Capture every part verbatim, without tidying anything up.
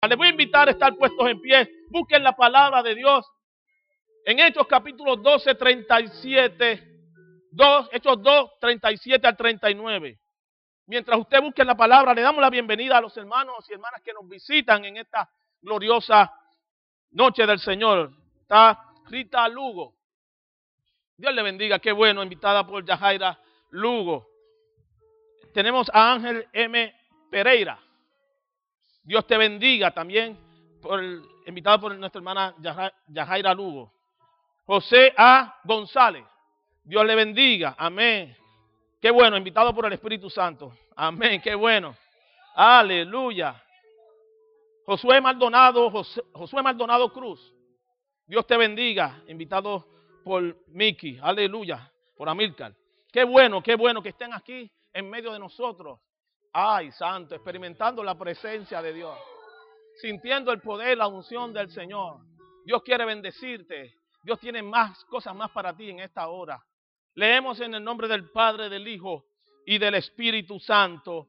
Les voy a invitar a estar puestos en pie. Busquen la palabra de Dios en Hechos capítulo doce, treinta y siete. dos, Hechos dos, treinta y siete al treinta y nueve. Mientras usted busque la palabra, le damos la bienvenida a los hermanos y hermanas que nos visitan en esta gloriosa noche del Señor. Está Rita Lugo. Dios le bendiga, qué bueno, invitada por Yajaira Lugo. Tenemos a Ángel M. Pereira. Dios te bendiga también, por el, invitado por nuestra hermana Yajaira Lugo. José A. González. Dios le bendiga. Amén. Qué bueno, invitado por el Espíritu Santo. Amén, qué bueno. Aleluya. Josué Maldonado, José, Josué Maldonado Cruz. Dios te bendiga, invitado por Miki. Aleluya. Por Amílcar. Qué bueno, qué bueno que estén aquí en medio de nosotros. Ay, santo, experimentando la presencia de Dios, sintiendo el poder, la unción del Señor. Dios quiere bendecirte. Dios tiene más cosas más para ti en esta hora. Leemos en el nombre del Padre, del Hijo y del Espíritu Santo.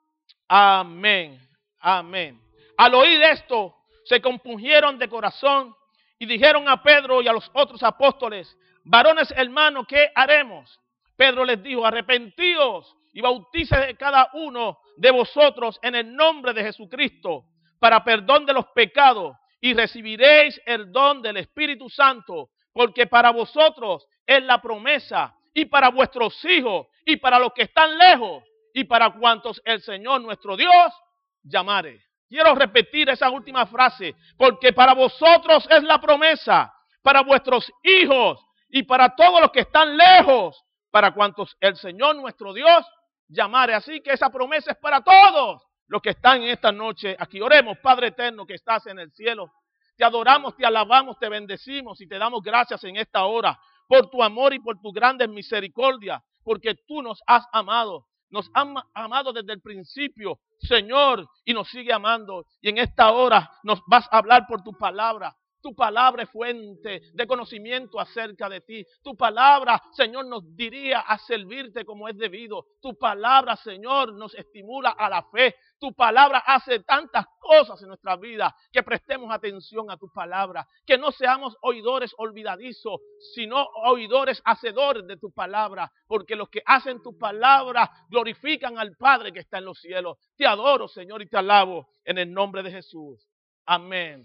Amén. Amén. Al oír esto, se compungieron de corazón y dijeron a Pedro y a los otros apóstoles: varones hermanos, ¿qué haremos? Pedro les dijo: arrepentíos y bautícese cada uno de vosotros en el nombre de Jesucristo para perdón de los pecados, y recibiréis el don del Espíritu Santo, porque para vosotros es la promesa, y para vuestros hijos, y para los que están lejos, y para cuantos el Señor nuestro Dios llamare. Quiero repetir esa última frase: porque para vosotros es la promesa, para vuestros hijos, y para todos los que están lejos, para cuantos el Señor nuestro Dios llamare. Así que esa promesa es para todos los que están en esta noche aquí. Oremos. Padre eterno que estás en el cielo, te adoramos, te alabamos, te bendecimos y te damos gracias en esta hora por tu amor y por tu grande misericordia, porque tú nos has amado, nos has amado desde el principio, Señor, y nos sigue amando. Y en esta hora nos vas a hablar por tu palabra. Tu palabra es fuente de conocimiento acerca de ti. Tu palabra, Señor, nos diría a servirte como es debido. Tu palabra, Señor, nos estimula a la fe. Tu palabra hace tantas cosas en nuestra vida, que prestemos atención a tu palabra. Que no seamos oidores olvidadizos, sino oidores hacedores de tu palabra. Porque los que hacen tu palabra glorifican al Padre que está en los cielos. Te adoro, Señor, y te alabo en el nombre de Jesús. Amén.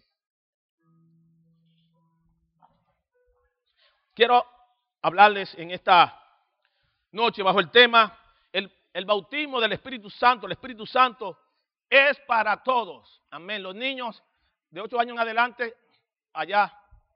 Quiero hablarles en esta noche bajo el tema el, el bautismo del Espíritu Santo. El Espíritu Santo es para todos. Amén. Los niños de ocho años en adelante, allá.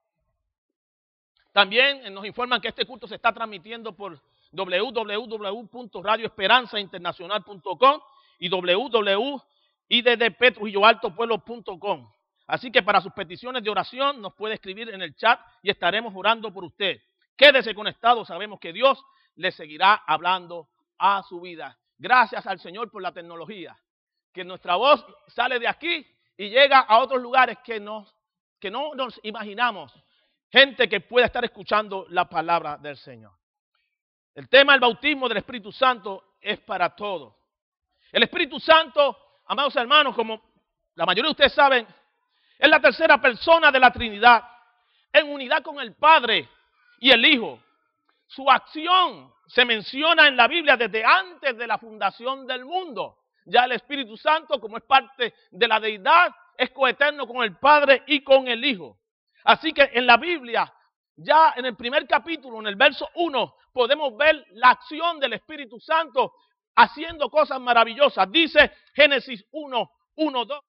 También nos informan que este culto se está transmitiendo por doble u doble u doble u punto radio esperanza internacional punto com y doble u doble u doble u punto i d d p trujillo alto pueblo punto com. Así que para sus peticiones de oración nos puede escribir en el chat y estaremos orando por usted. Quédese conectado, sabemos que Dios le seguirá hablando a su vida. Gracias al Señor por la tecnología, que nuestra voz sale de aquí y llega a otros lugares que, nos, que no nos imaginamos. Gente que pueda estar escuchando la palabra del Señor. El tema del bautismo del Espíritu Santo es para todos. El Espíritu Santo, amados hermanos, como la mayoría de ustedes saben, es la tercera persona de la Trinidad, en unidad con el Padre y el Hijo. Su acción se menciona en la Biblia desde antes de la fundación del mundo. Ya el Espíritu Santo, como es parte de la deidad, es coeterno con el Padre y con el Hijo. Así que en la Biblia, ya en el primer capítulo, en el verso uno, podemos ver la acción del Espíritu Santo haciendo cosas maravillosas. Dice Génesis uno, uno, dos.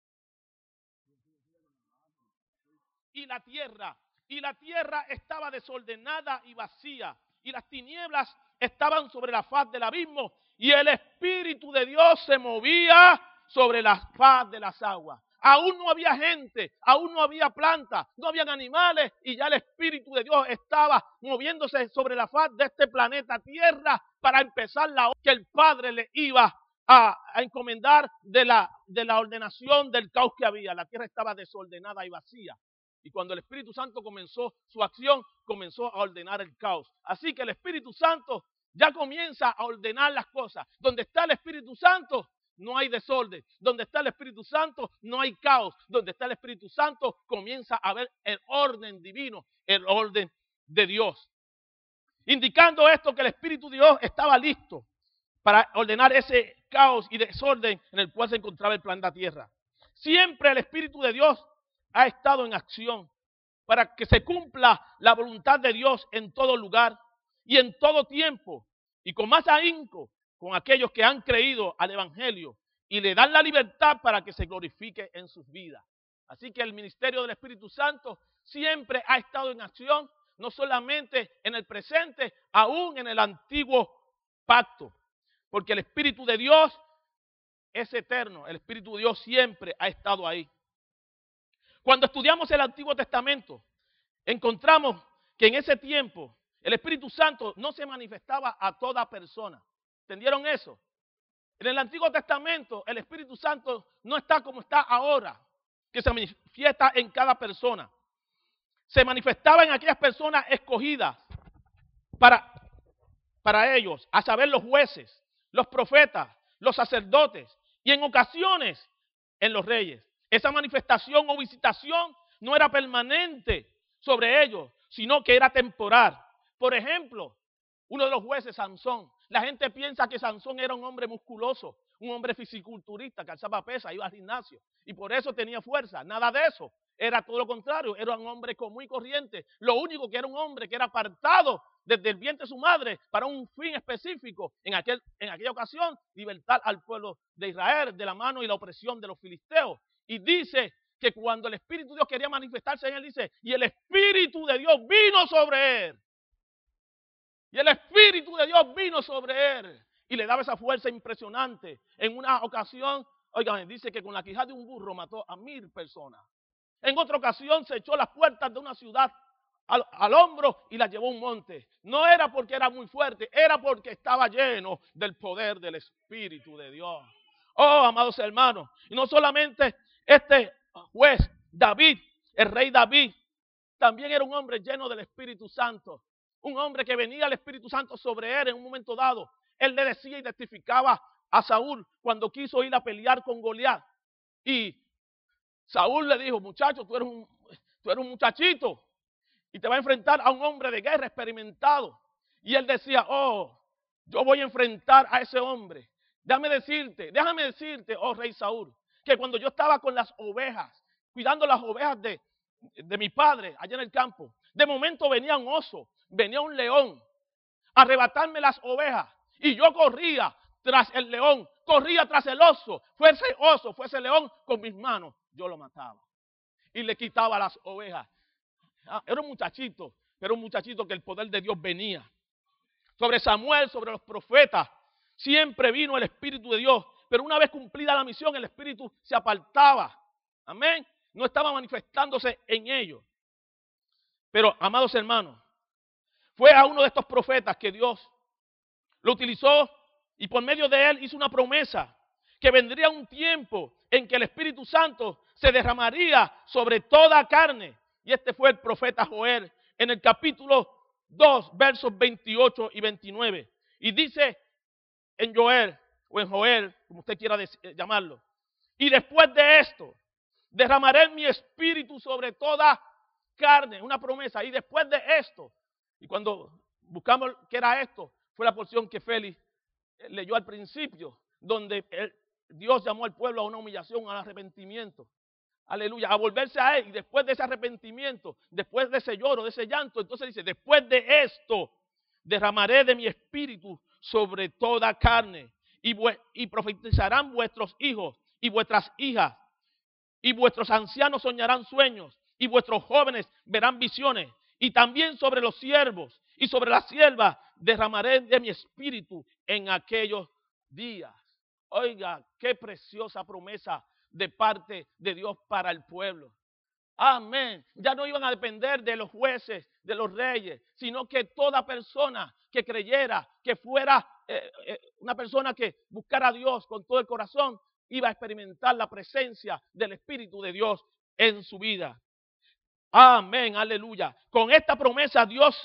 Y la tierra, y la tierra estaba desordenada y vacía, y las tinieblas estaban sobre la faz del abismo, y el Espíritu de Dios se movía sobre la faz de las aguas. Aún no había gente, aún no había plantas, no habían animales, y ya el Espíritu de Dios estaba moviéndose sobre la faz de este planeta Tierra para empezar la obra que el Padre le iba a, a encomendar de la, de la ordenación del caos que había. La tierra estaba desordenada y vacía. Y cuando el Espíritu Santo comenzó su acción, comenzó a ordenar el caos. Así que el Espíritu Santo ya comienza a ordenar las cosas. Donde está el Espíritu Santo, no hay desorden. Donde está el Espíritu Santo, no hay caos. Donde está el Espíritu Santo, comienza a haber el orden divino, el orden de Dios. Indicando esto que el Espíritu de Dios estaba listo para ordenar ese caos y desorden en el cual se encontraba el planeta Tierra. Siempre el Espíritu de Dios ha estado en acción para que se cumpla la voluntad de Dios en todo lugar y en todo tiempo, y con más ahínco con aquellos que han creído al Evangelio y le dan la libertad para que se glorifique en sus vidas. Así que el ministerio del Espíritu Santo siempre ha estado en acción, no solamente en el presente, aún en el antiguo pacto, porque el Espíritu de Dios es eterno, el Espíritu de Dios siempre ha estado ahí. Cuando estudiamos el Antiguo Testamento, encontramos que en ese tiempo el Espíritu Santo no se manifestaba a toda persona. ¿Entendieron eso? En el Antiguo Testamento el Espíritu Santo no está como está ahora, que se manifiesta en cada persona. Se manifestaba en aquellas personas escogidas para, para ellos, a saber los jueces, los profetas, los sacerdotes y en ocasiones en los reyes. Esa manifestación o visitación no era permanente sobre ellos, sino que era temporal. Por ejemplo, uno de los jueces, Sansón. La gente piensa que Sansón era un hombre musculoso, un hombre fisiculturista que alzaba pesas, iba al gimnasio y por eso tenía fuerza. Nada de eso. Era todo lo contrario. Era un hombre común y corriente. Lo único que era un hombre que era apartado desde el vientre de su madre para un fin específico. En, aquel, en aquella ocasión, libertar al pueblo de Israel de la mano y la opresión de los filisteos. Y dice que cuando el Espíritu de Dios quería manifestarse en él, dice, y el Espíritu de Dios vino sobre él. Y el Espíritu de Dios vino sobre él. Y le daba esa fuerza impresionante. En una ocasión, oigan, dice que con la quijada de un burro mató a mil personas. En otra ocasión se echó las puertas de una ciudad al, al hombro y la llevó a un monte. No era porque era muy fuerte, era porque estaba lleno del poder del Espíritu de Dios. Oh, amados hermanos, y no solamente este juez David, el rey David, también era un hombre lleno del Espíritu Santo. Un hombre que venía el Espíritu Santo sobre él en un momento dado. Él le decía y testificaba a Saúl cuando quiso ir a pelear con Goliat. Y Saúl le dijo, muchacho, tú eres un, tú eres un muchachito y te vas a enfrentar a un hombre de guerra experimentado. Y él decía, oh, yo voy a enfrentar a ese hombre. Déjame decirte, déjame decirte, oh rey Saúl, que cuando yo estaba con las ovejas, cuidando las ovejas de, de mi padre allá en el campo, de momento venía un oso, venía un león a arrebatarme las ovejas y yo corría tras el león, corría tras el oso, fuese oso, fuese león, con mis manos yo lo mataba y le quitaba las ovejas. Ah, era un muchachito, pero un muchachito que el poder de Dios venía. Sobre Samuel, sobre los profetas, siempre vino el Espíritu de Dios, pero una vez cumplida la misión, el Espíritu se apartaba. Amén. No estaba manifestándose en ellos. Pero, amados hermanos, fue a uno de estos profetas que Dios lo utilizó y por medio de él hizo una promesa que vendría un tiempo en que el Espíritu Santo se derramaría sobre toda carne. Y este fue el profeta Joel en el capítulo dos, versos veintiocho y veintinueve. Y dice en Joel, o en Joel, como usted quiera llamarlo, y después de esto, derramaré mi espíritu sobre toda carne, una promesa, y después de esto, y cuando buscamos qué era esto, fue la porción que Félix leyó al principio, donde el, Dios llamó al pueblo a una humillación, al arrepentimiento, aleluya, a volverse a él, y después de ese arrepentimiento, después de ese lloro, de ese llanto, entonces dice, después de esto, derramaré de mi espíritu sobre toda carne, y, y profetizarán vuestros hijos y vuestras hijas, y vuestros ancianos soñarán sueños, y vuestros jóvenes verán visiones, y también sobre los siervos y sobre las siervas derramaré de mi espíritu en aquellos días. Oiga, qué preciosa promesa de parte de Dios para el pueblo. Amén. Ya no iban a depender de los jueces, de los reyes, sino que toda persona que creyera, que fuera eh, eh, una persona que buscara a Dios con todo el corazón, iba a experimentar la presencia del Espíritu de Dios en su vida. Amén, aleluya. Con esta promesa Dios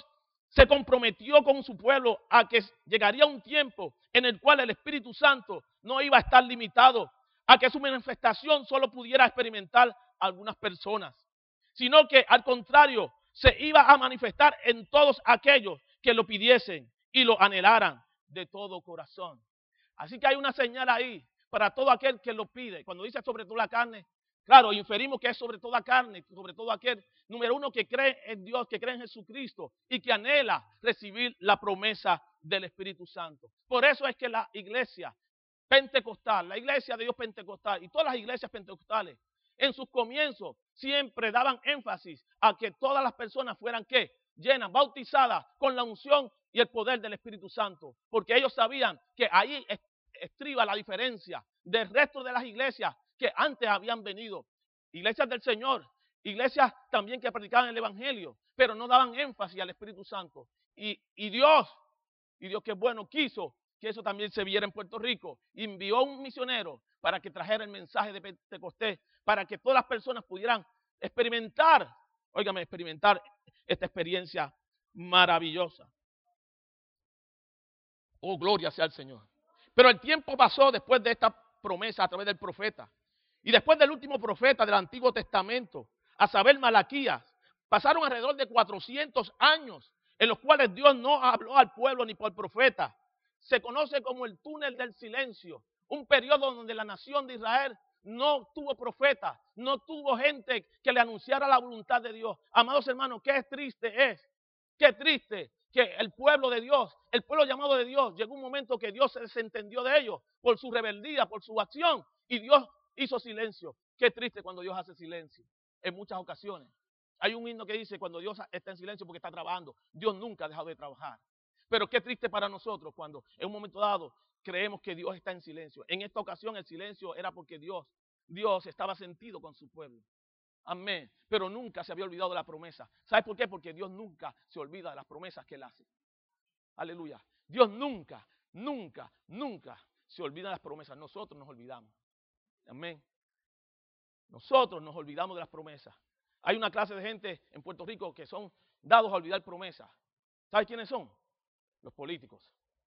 se comprometió con su pueblo a que llegaría un tiempo en el cual el Espíritu Santo no iba a estar limitado a que su manifestación solo pudiera experimentar algunas personas, sino que al contrario se iba a manifestar en todos aquellos que lo pidiesen y lo anhelaran de todo corazón. Así que hay una señal ahí para todo aquel que lo pide. Cuando dice sobre toda la carne, claro, inferimos que es sobre toda carne, sobre todo aquel, número uno, que cree en Dios, que cree en Jesucristo y que anhela recibir la promesa del Espíritu Santo. Por eso es que la iglesia pentecostal, la iglesia de Dios pentecostal y todas las iglesias pentecostales, en sus comienzos siempre daban énfasis a que todas las personas fueran, ¿qué? Llenas, bautizadas con la unción y el poder del Espíritu Santo, porque ellos sabían que ahí estriba la diferencia del resto de las iglesias que antes habían venido. Iglesias del Señor, iglesias también que predicaban el Evangelio, pero no daban énfasis al Espíritu Santo. Y, y Dios, y Dios que es bueno, quiso que eso también se viera en Puerto Rico. Envió un misionero para que trajera el mensaje de Pentecostés, para que todas las personas pudieran experimentar, óigame, experimentar esta experiencia maravillosa. Oh, gloria sea al Señor. Pero el tiempo pasó después de esta promesa a través del profeta. Y después del último profeta del Antiguo Testamento, a saber, Malaquías, pasaron alrededor de cuatrocientos años en los cuales Dios no habló al pueblo ni por profeta. Se conoce como el túnel del silencio, un periodo donde la nación de Israel no tuvo profeta, no tuvo gente que le anunciara la voluntad de Dios. Amados hermanos, qué triste es, qué triste que el pueblo de Dios, el pueblo llamado de Dios, llegó un momento que Dios se desentendió de ellos por su rebeldía, por su acción, y Dios hizo silencio. Qué triste cuando Dios hace silencio, en muchas ocasiones. Hay un himno que dice, cuando Dios está en silencio porque está trabajando. Dios nunca ha dejado de trabajar. Pero qué triste para nosotros cuando en un momento dado creemos que Dios está en silencio. En esta ocasión el silencio era porque Dios, Dios estaba sentido con su pueblo. Amén. Pero nunca se había olvidado de la promesa. ¿Sabes por qué? Porque Dios nunca se olvida de las promesas que Él hace. Aleluya. Dios nunca, nunca, nunca se olvida de las promesas. Nosotros nos olvidamos. Amén. Nosotros nos olvidamos de las promesas. Hay una clase de gente en Puerto Rico que son dados a olvidar promesas. ¿Sabes quiénes son? Los políticos.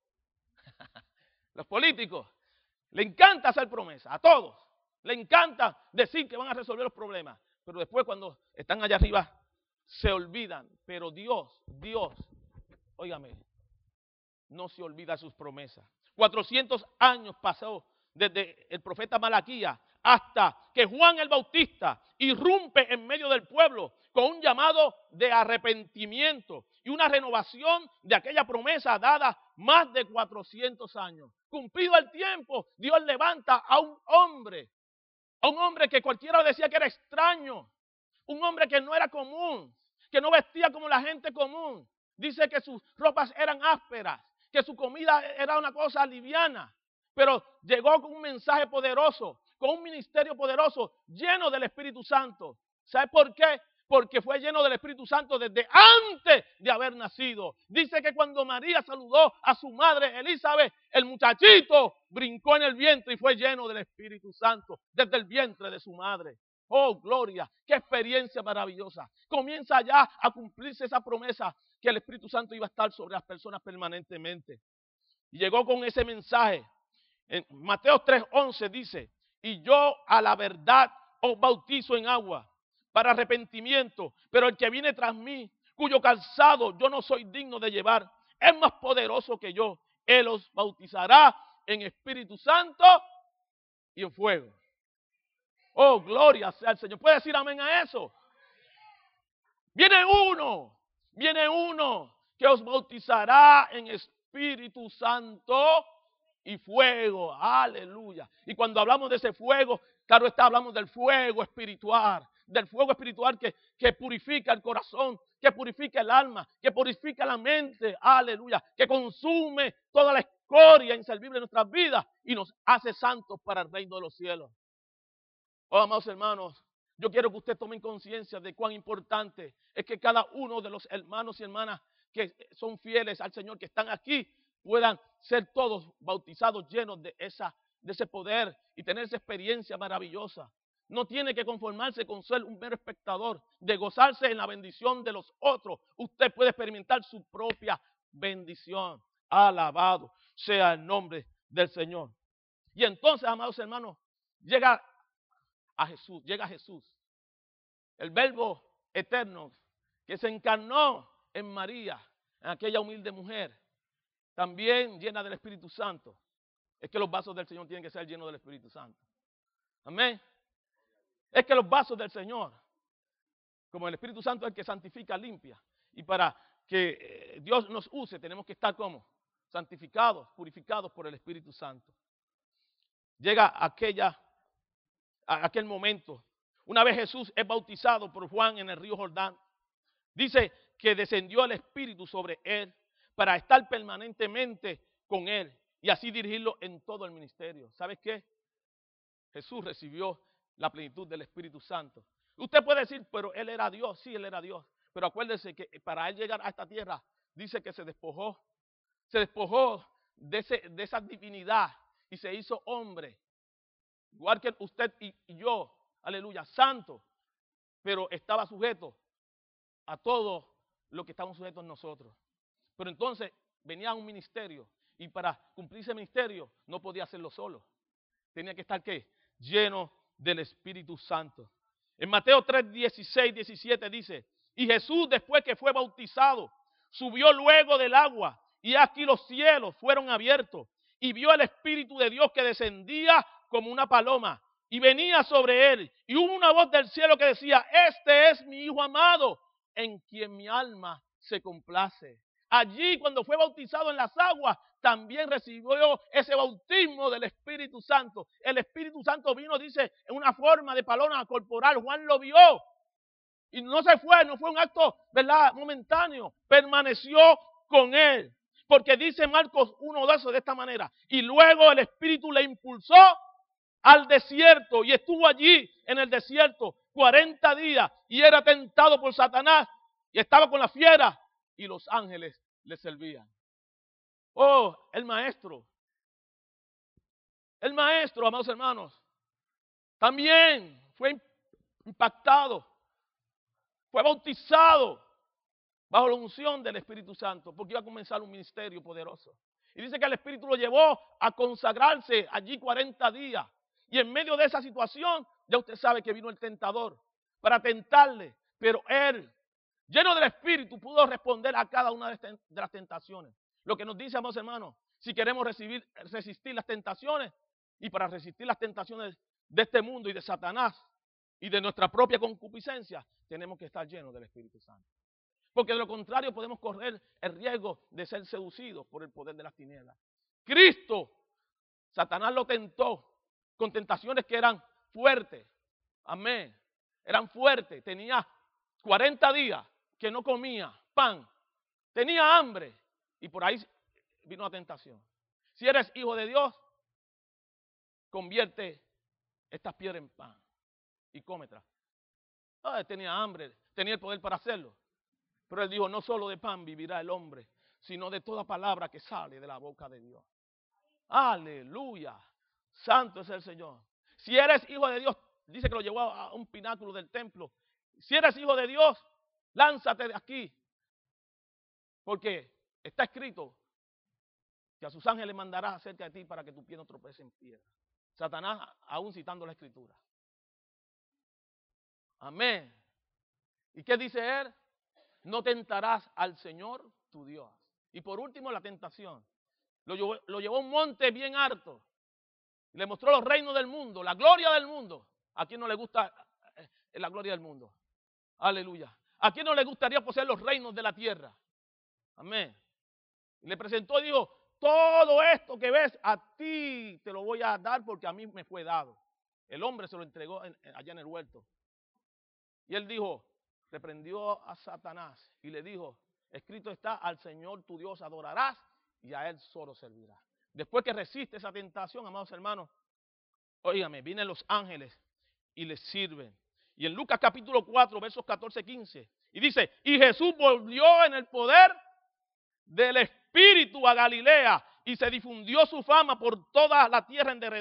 Los políticos. Le encanta hacer promesas. A todos. Le encanta decir que van a resolver los problemas. Pero después cuando están allá arriba se olvidan. Pero Dios, Dios, óigame, no se olvida de sus promesas. cuatrocientos años pasó desde el profeta Malaquías hasta que Juan el Bautista irrumpe en medio del pueblo con un llamado de arrepentimiento y una renovación de aquella promesa dada más de cuatrocientos años. Cumplido el tiempo, Dios levanta a un hombre, a un hombre que cualquiera decía que era extraño, un hombre que no era común, que no vestía como la gente común. Dice que sus ropas eran ásperas, que su comida era una cosa liviana, pero llegó con un mensaje poderoso, con un ministerio poderoso, lleno del Espíritu Santo. ¿Sabe por qué? Porque fue lleno del Espíritu Santo desde antes de haber nacido. Dice que cuando María saludó a su madre Elizabeth, el muchachito brincó en el vientre y fue lleno del Espíritu Santo desde el vientre de su madre. Oh, gloria, qué experiencia maravillosa. Comienza ya a cumplirse esa promesa que el Espíritu Santo iba a estar sobre las personas permanentemente. Y llegó con ese mensaje. En Mateo tres once dice, y yo a la verdad os bautizo en agua para arrepentimiento, pero el que viene tras mí, cuyo calzado yo no soy digno de llevar, es más poderoso que yo. Él os bautizará en Espíritu Santo y en fuego. Oh, gloria sea al Señor. ¿Puede decir amén a eso? Viene uno, viene uno que os bautizará en Espíritu Santo y fuego. Aleluya. Y cuando hablamos de ese fuego, claro está, hablamos del fuego espiritual. Del fuego espiritual que, que purifica el corazón, que purifica el alma, que purifica la mente. Aleluya. Que consume toda la escoria inservible de nuestras vidas y nos hace santos para el reino de los cielos. Oh, amados hermanos, yo quiero que usted tome conciencia de cuán importante es que cada uno de los hermanos y hermanas que son fieles al Señor, que están aquí, puedan ser todos bautizados llenos de, esa, de ese poder y tener esa experiencia maravillosa. no tiene que conformarse con ser un mero espectador, de gozarse en la bendición de los otros. Usted puede experimentar su propia bendición. Alabado sea el nombre del Señor. Y entonces, amados hermanos, llega a Jesús, llega Jesús, el Verbo eterno que se encarnó en María, en aquella humilde mujer, también llena del Espíritu Santo. Es que los vasos del Señor tienen que ser llenos del Espíritu Santo. Amén. Es que los vasos del Señor, como el Espíritu Santo es el que santifica, limpia. Y para que Dios nos use, tenemos que estar como santificados, purificados por el Espíritu Santo. Llega aquella, a aquel momento. Una vez Jesús es bautizado por Juan en el río Jordán. Dice que descendió el Espíritu sobre él para estar permanentemente con él y así dirigirlo en todo el ministerio. ¿Sabes qué? Jesús recibió la plenitud del Espíritu Santo. Usted puede decir, pero él era Dios. Sí, él era Dios. Pero acuérdese que para él llegar a esta tierra, dice que se despojó. Se despojó de, ese, de esa divinidad y se hizo hombre. Igual que usted y, y yo, aleluya, santo. Pero estaba sujeto a todo lo que estamos sujetos nosotros. Pero entonces venía un ministerio y para cumplir ese ministerio no podía hacerlo solo. Tenía que estar ¿qué? Lleno del Espíritu Santo. En Mateo tres, dieciséis, diecisiete dice, y Jesús después que fue bautizado, subió luego del agua y aquí los cielos fueron abiertos y vio el Espíritu de Dios que descendía como una paloma y venía sobre él. Y hubo una voz del cielo que decía, este es mi Hijo amado, en quien mi alma se complace. Allí cuando fue bautizado en las aguas, también recibió ese bautismo del Espíritu Santo. El Espíritu Santo vino, dice, en una forma de paloma corporal. Juan lo vio. Y no se fue, no fue un acto, ¿verdad?, momentáneo. Permaneció con él. Porque dice Marcos uno de eso de esta manera. Y luego el Espíritu le impulsó al desierto. Y estuvo allí en el desierto cuarenta días. Y era tentado por Satanás. Y estaba con la fiera. Y los ángeles le servían. Oh, el maestro. El maestro, amados hermanos, también fue impactado. Fue bautizado bajo la unción del Espíritu Santo, porque iba a comenzar un ministerio poderoso. Y dice que el Espíritu lo llevó a consagrarse allí cuarenta días. Y en medio de esa situación, ya usted sabe que vino el tentador para tentarle. Pero él, lleno del Espíritu, pudo responder a cada una de las tentaciones. Lo que nos dice, amados hermanos, si queremos recibir, resistir las tentaciones, y para resistir las tentaciones de este mundo y de Satanás, y de nuestra propia concupiscencia, tenemos que estar llenos del Espíritu Santo. Porque de lo contrario podemos correr el riesgo de ser seducidos por el poder de las tinieblas. Cristo, Satanás lo tentó con tentaciones que eran fuertes. Amén. Eran fuertes. Tenía cuarenta días que no comía pan. Tenía hambre. Y por ahí vino la tentación. Si eres hijo de Dios, convierte estas piedras en pan y cómetela. Ah, tenía hambre, tenía el poder para hacerlo. Pero él dijo, no solo de pan vivirá el hombre, sino de toda palabra que sale de la boca de Dios. Aleluya. Santo es el Señor. Si eres hijo de Dios, dice que lo llevó a un pináculo del templo. Si eres hijo de Dios, lánzate de aquí. Porque está escrito que a sus ángeles mandará acerca de ti para que tu pie no tropece en piedra. Satanás aún citando la escritura. Amén. ¿Y qué dice él? No tentarás al Señor tu Dios. Y por último la tentación. Lo llevó, lo llevó a un monte bien alto. Le mostró los reinos del mundo, la gloria del mundo. ¿A quién no le gusta la gloria del mundo? Aleluya. ¿A quién no le gustaría poseer los reinos de la tierra? Amén. Y le presentó y dijo, todo esto que ves a ti te lo voy a dar porque a mí me fue dado. El hombre se lo entregó en, allá en el huerto. Y él dijo, reprendió a Satanás y le dijo, escrito está, al Señor tu Dios adorarás y a él solo servirás. Después que resiste esa tentación, amados hermanos, óigame, vienen los ángeles y les sirven. Y en Lucas capítulo cuatro, versos catorce, quince, y dice, y Jesús volvió en el poder del Espíritu a Galilea y se difundió su fama por toda la tierra en derredor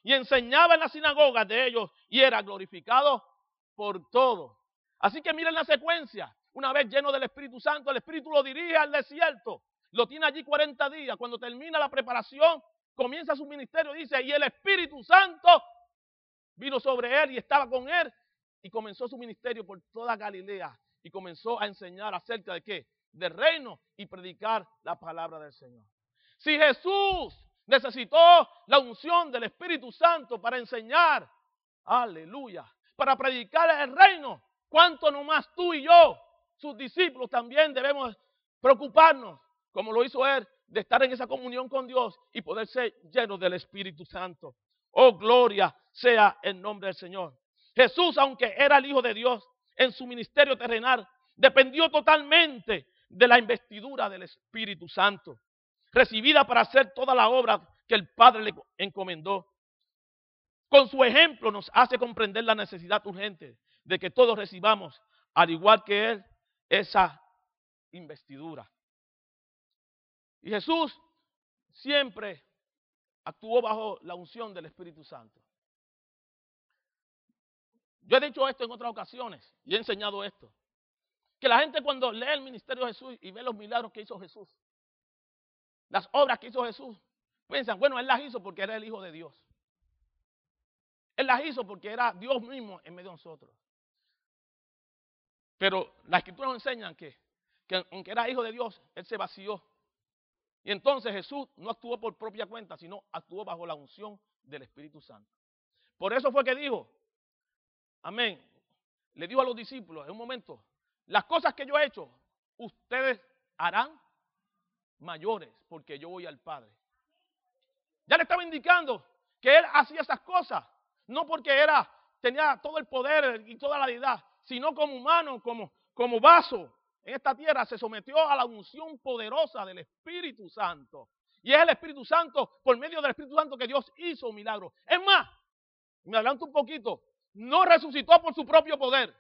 y enseñaba en las sinagogas de ellos y era glorificado por todos. Así que miren la secuencia. Una vez lleno del Espíritu Santo, el Espíritu lo dirige al desierto. Lo tiene allí cuarenta días. Cuando termina la preparación, comienza su ministerio. Dice, y el Espíritu Santo vino sobre él y estaba con él. Y comenzó su ministerio por toda Galilea. Y comenzó a enseñar acerca de qué? Del reino y predicar la palabra del Señor. Si Jesús necesitó la unción del Espíritu Santo para enseñar, aleluya, para predicar el reino, ¿cuánto nomás tú y yo, sus discípulos, también debemos preocuparnos, como lo hizo él, de estar en esa comunión con Dios y poder ser llenos del Espíritu Santo? Oh, gloria sea el nombre del Señor. Jesús, aunque era el Hijo de Dios, en su ministerio terrenal, dependió totalmente de la investidura del Espíritu Santo, recibida para hacer toda la obra que el Padre le encomendó. Con su ejemplo nos hace comprender la necesidad urgente de que todos recibamos, al igual que él, esa investidura. Y Jesús siempre actuó bajo la unción del Espíritu Santo. Yo he dicho esto en otras ocasiones y he enseñado esto. Que la gente cuando lee el ministerio de Jesús y ve los milagros que hizo Jesús, las obras que hizo Jesús, piensan, bueno, él las hizo porque era el Hijo de Dios. Él las hizo porque era Dios mismo en medio de nosotros. Pero las Escrituras nos enseñan que, que aunque era Hijo de Dios, él se vació. Y entonces Jesús no actuó por propia cuenta, sino actuó bajo la unción del Espíritu Santo. Por eso fue que dijo, amén, le dijo a los discípulos en un momento, las cosas que yo he hecho, ustedes harán mayores, porque yo voy al Padre. Ya le estaba indicando que él hacía esas cosas, no porque era, tenía todo el poder y toda la deidad, sino como humano, como, como vaso en esta tierra, se sometió a la unción poderosa del Espíritu Santo. Y es el Espíritu Santo, por medio del Espíritu Santo, que Dios hizo un milagro. Es más, me adelanto un poquito, no resucitó por su propio poder.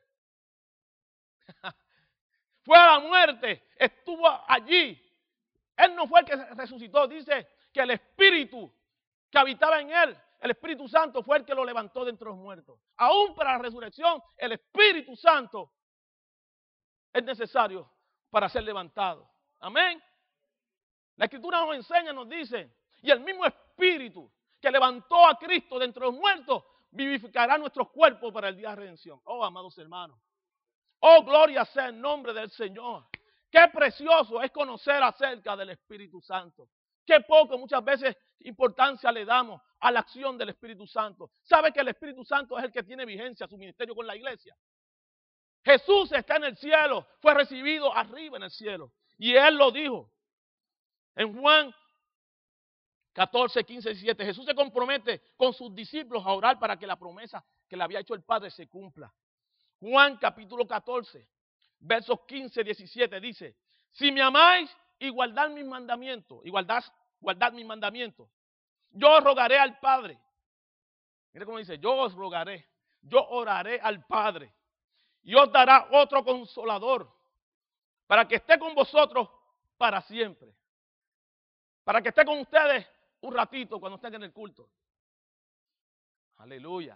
Fue a la muerte, estuvo allí. Él no fue el que resucitó, dice que el Espíritu que habitaba en él, el Espíritu Santo, fue el que lo levantó de entre los muertos. Aún para la resurrección, el Espíritu Santo es necesario para ser levantado. Amén. La Escritura nos enseña, nos dice, y el mismo Espíritu que levantó a Cristo de entre los muertos, vivificará nuestros cuerpos para el día de redención. Oh, amados hermanos. Oh, gloria sea el nombre del Señor. Qué precioso es conocer acerca del Espíritu Santo. Qué poco muchas veces importancia le damos a la acción del Espíritu Santo. ¿Sabe que el Espíritu Santo es el que tiene vigencia su ministerio con la iglesia? Jesús está en el cielo, fue recibido arriba en el cielo. Y él lo dijo en Juan catorce, quince y diecisiete. Jesús se compromete con sus discípulos a orar para que la promesa que le había hecho el Padre se cumpla. Juan capítulo catorce, versos quince y diecisiete dice, si me amáis y guardad mis mandamientos, y guardad, guardad mis mandamientos, yo rogaré al Padre. Mire cómo dice, yo os rogaré, yo oraré al Padre, y os dará otro consolador, para que esté con vosotros para siempre. Para que esté con ustedes un ratito cuando estén en el culto. Aleluya.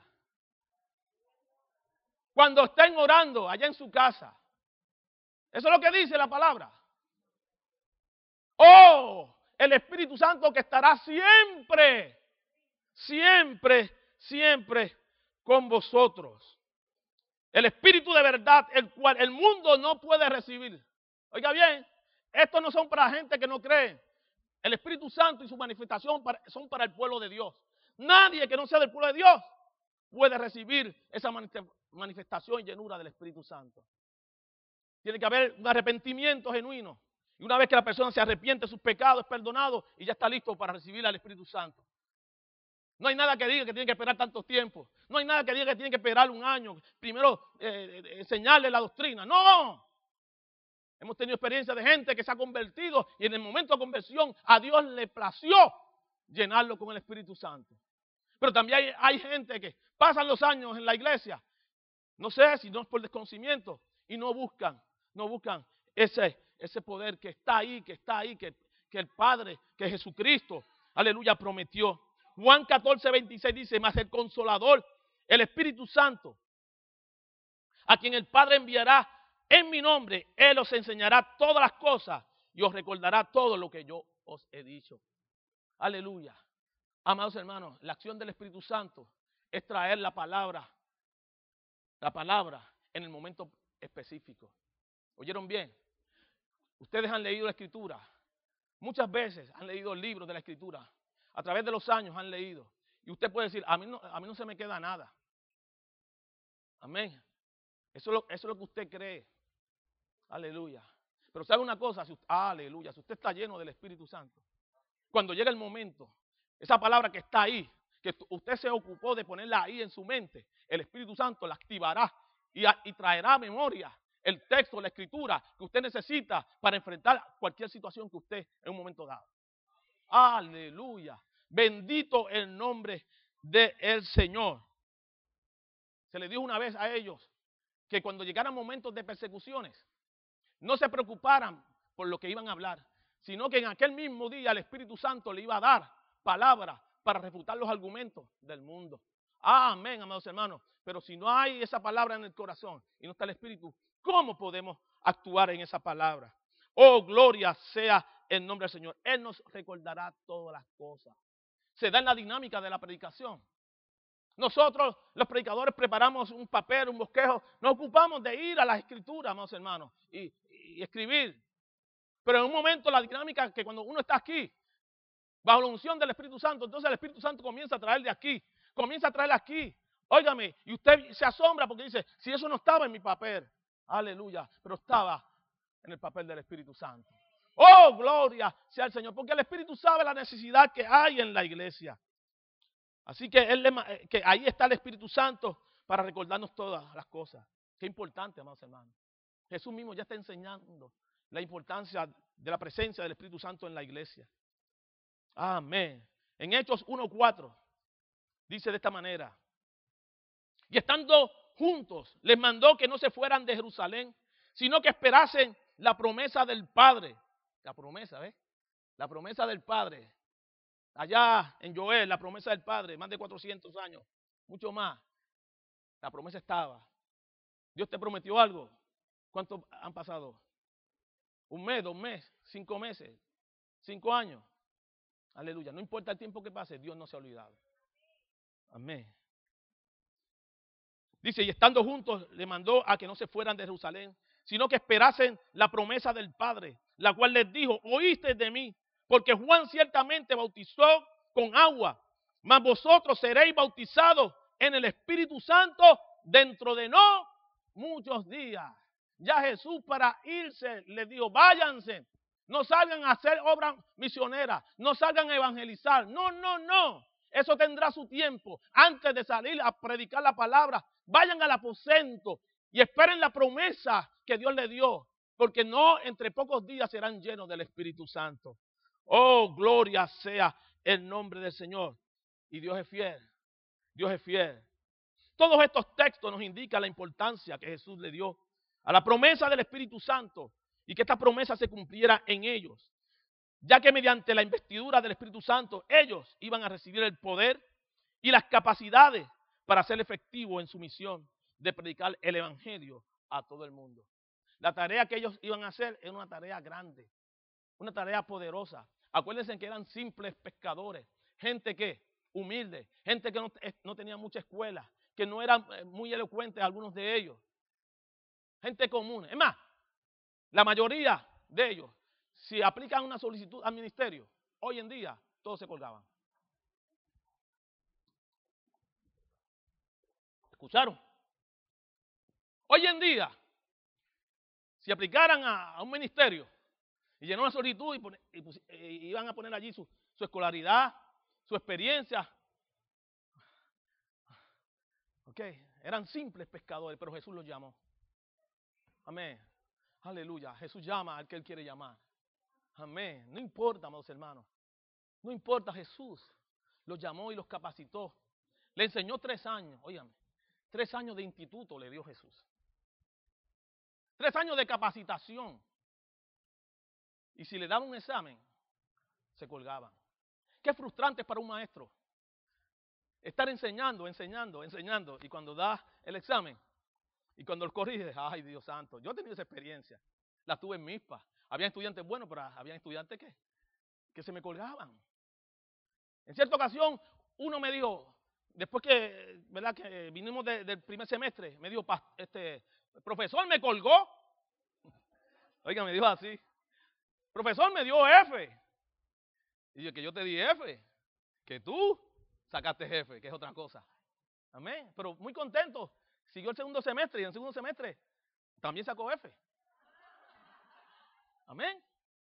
Cuando estén orando allá en su casa. Eso es lo que dice la palabra. Oh, el Espíritu Santo que estará siempre, siempre, siempre con vosotros. El Espíritu de verdad, el cual el mundo no puede recibir. Oiga bien, estos no son para gente que no cree. El Espíritu Santo y su manifestación son para el pueblo de Dios. Nadie que no sea del pueblo de Dios puede recibir esa manifestación y llenura del Espíritu Santo. Tiene que haber un arrepentimiento genuino. Y una vez que la persona se arrepiente de sus pecados, es perdonado y ya está listo para recibir al Espíritu Santo. No hay nada que diga que tiene que esperar tanto tiempo. No hay nada que diga que tiene que esperar un año. Primero eh, enseñarle la doctrina. No. Hemos tenido experiencia de gente que se ha convertido y en el momento de conversión a Dios le plació llenarlo con el Espíritu Santo. Pero también hay, hay gente que pasan los años en la iglesia, no sé si no es por desconocimiento, y no buscan, no buscan ese, ese poder que está ahí, que está ahí, que, que el Padre, que Jesucristo, aleluya, prometió. Juan catorce, veintiséis dice, mas el Consolador, el Espíritu Santo, a quien el Padre enviará en mi nombre, Él os enseñará todas las cosas y os recordará todo lo que yo os he dicho. Aleluya. Amados hermanos, la acción del Espíritu Santo es traer la palabra, la palabra en el momento específico. ¿Oyeron bien? Ustedes han leído la Escritura. Muchas veces han leído el libro de la Escritura. A través de los años han leído. Y usted puede decir, a mí no, a mí no se me queda nada. Amén. Eso es lo, eso es lo que usted cree. Aleluya. Pero sabe una cosa, si usted, aleluya, si usted está lleno del Espíritu Santo, cuando llega el momento, esa palabra que está ahí, que usted se ocupó de ponerla ahí en su mente, el Espíritu Santo la activará y, y traerá a memoria el texto, la escritura que usted necesita para enfrentar cualquier situación que usted en un momento dado. Aleluya. Bendito el nombre del Señor. Se le dijo una vez a ellos que cuando llegaran momentos de persecuciones, no se preocuparan por lo que iban a hablar, sino que en aquel mismo día el Espíritu Santo le iba a dar palabras para refutar los argumentos del mundo. Amén, amados hermanos. Pero si no hay esa palabra en el corazón y no está el Espíritu, ¿cómo podemos actuar en esa palabra? Oh, gloria sea el nombre del Señor. Él nos recordará todas las cosas. Se da en la dinámica de la predicación. Nosotros, los predicadores, preparamos un papel, un bosquejo. Nos ocupamos de ir a las escrituras, amados hermanos, y, y escribir. Pero en un momento la dinámica que cuando uno está aquí, bajo la unción del Espíritu Santo, entonces el Espíritu Santo comienza a traer de aquí, comienza a traer aquí. Óigame, y usted se asombra porque dice, si eso no estaba en mi papel, aleluya, pero estaba en el papel del Espíritu Santo. Oh, gloria sea el Señor, porque el Espíritu sabe la necesidad que hay en la iglesia. Así que, él, que ahí está el Espíritu Santo para recordarnos todas las cosas. Qué importante, amados hermanos. Jesús mismo ya está enseñando la importancia de la presencia del Espíritu Santo en la iglesia. Amén. En Hechos uno cuatro dice de esta manera. Y estando juntos, les mandó que no se fueran de Jerusalén, sino que esperasen la promesa del Padre. La promesa, ¿ves? La promesa del Padre. Allá en Joel, la promesa del Padre, más de cuatrocientos años, mucho más. La promesa estaba. Dios te prometió algo. ¿Cuánto han pasado? Un mes, dos meses, cinco meses, cinco años. Aleluya. No importa el tiempo que pase, Dios no se ha olvidado. Amén. Dice, y estando juntos, le mandó a que no se fueran de Jerusalén, sino que esperasen la promesa del Padre, la cual les dijo, oíste de mí, porque Juan ciertamente bautizó con agua, mas vosotros seréis bautizados en el Espíritu Santo dentro de no muchos días. Ya Jesús para irse les dijo, váyanse, no salgan a hacer obras misioneras, no salgan a evangelizar, no, no, no. Eso tendrá su tiempo. Antes de salir a predicar la palabra, vayan al aposento y esperen la promesa que Dios le dio, porque no entre pocos días serán llenos del Espíritu Santo. Oh, gloria sea el nombre del Señor. Y Dios es fiel, Dios es fiel. Todos estos textos nos indican la importancia que Jesús le dio a la promesa del Espíritu Santo y que esta promesa se cumpliera en ellos, ya que mediante la investidura del Espíritu Santo ellos iban a recibir el poder y las capacidades para ser efectivos en su misión de predicar el Evangelio a todo el mundo. La tarea que ellos iban a hacer era una tarea grande, una tarea poderosa. Acuérdense que eran simples pescadores, gente que humilde, gente que no, no tenía mucha escuela, que no eran muy elocuentes algunos de ellos, gente común. Es más, la mayoría de ellos, si aplican una solicitud al ministerio, hoy en día todos se colgaban. ¿Escucharon? Hoy en día, si aplicaran a, a un ministerio y llenaron una solicitud y, pone, y, pues, y iban a poner allí su, su escolaridad, su experiencia, ok, eran simples pescadores, pero Jesús los llamó. Amén. Aleluya. Jesús llama al que Él quiere llamar. Amén. No importa, amados hermanos. No importa, Jesús los llamó y los capacitó. Le enseñó tres años, óigame, tres años de instituto le dio Jesús. Tres años de capacitación. Y si le daban un examen, se colgaban. Qué frustrante es para un maestro estar enseñando, enseñando, enseñando. Y cuando da el examen, y cuando lo corrige, ay Dios santo, yo he tenido esa experiencia. La tuve en MISPA. Había estudiantes buenos, pero había estudiantes que, que se me colgaban. En cierta ocasión, uno me dijo, después que, ¿verdad? que vinimos de, del primer semestre, me dijo, este, profesor, me colgó. Oiga, me dijo así, profesor, me dio F. Y yo, que yo te di F, que tú sacaste F, que es otra cosa. Amén. Pero muy contento. Siguió el segundo semestre y en el segundo semestre también sacó F. Amén.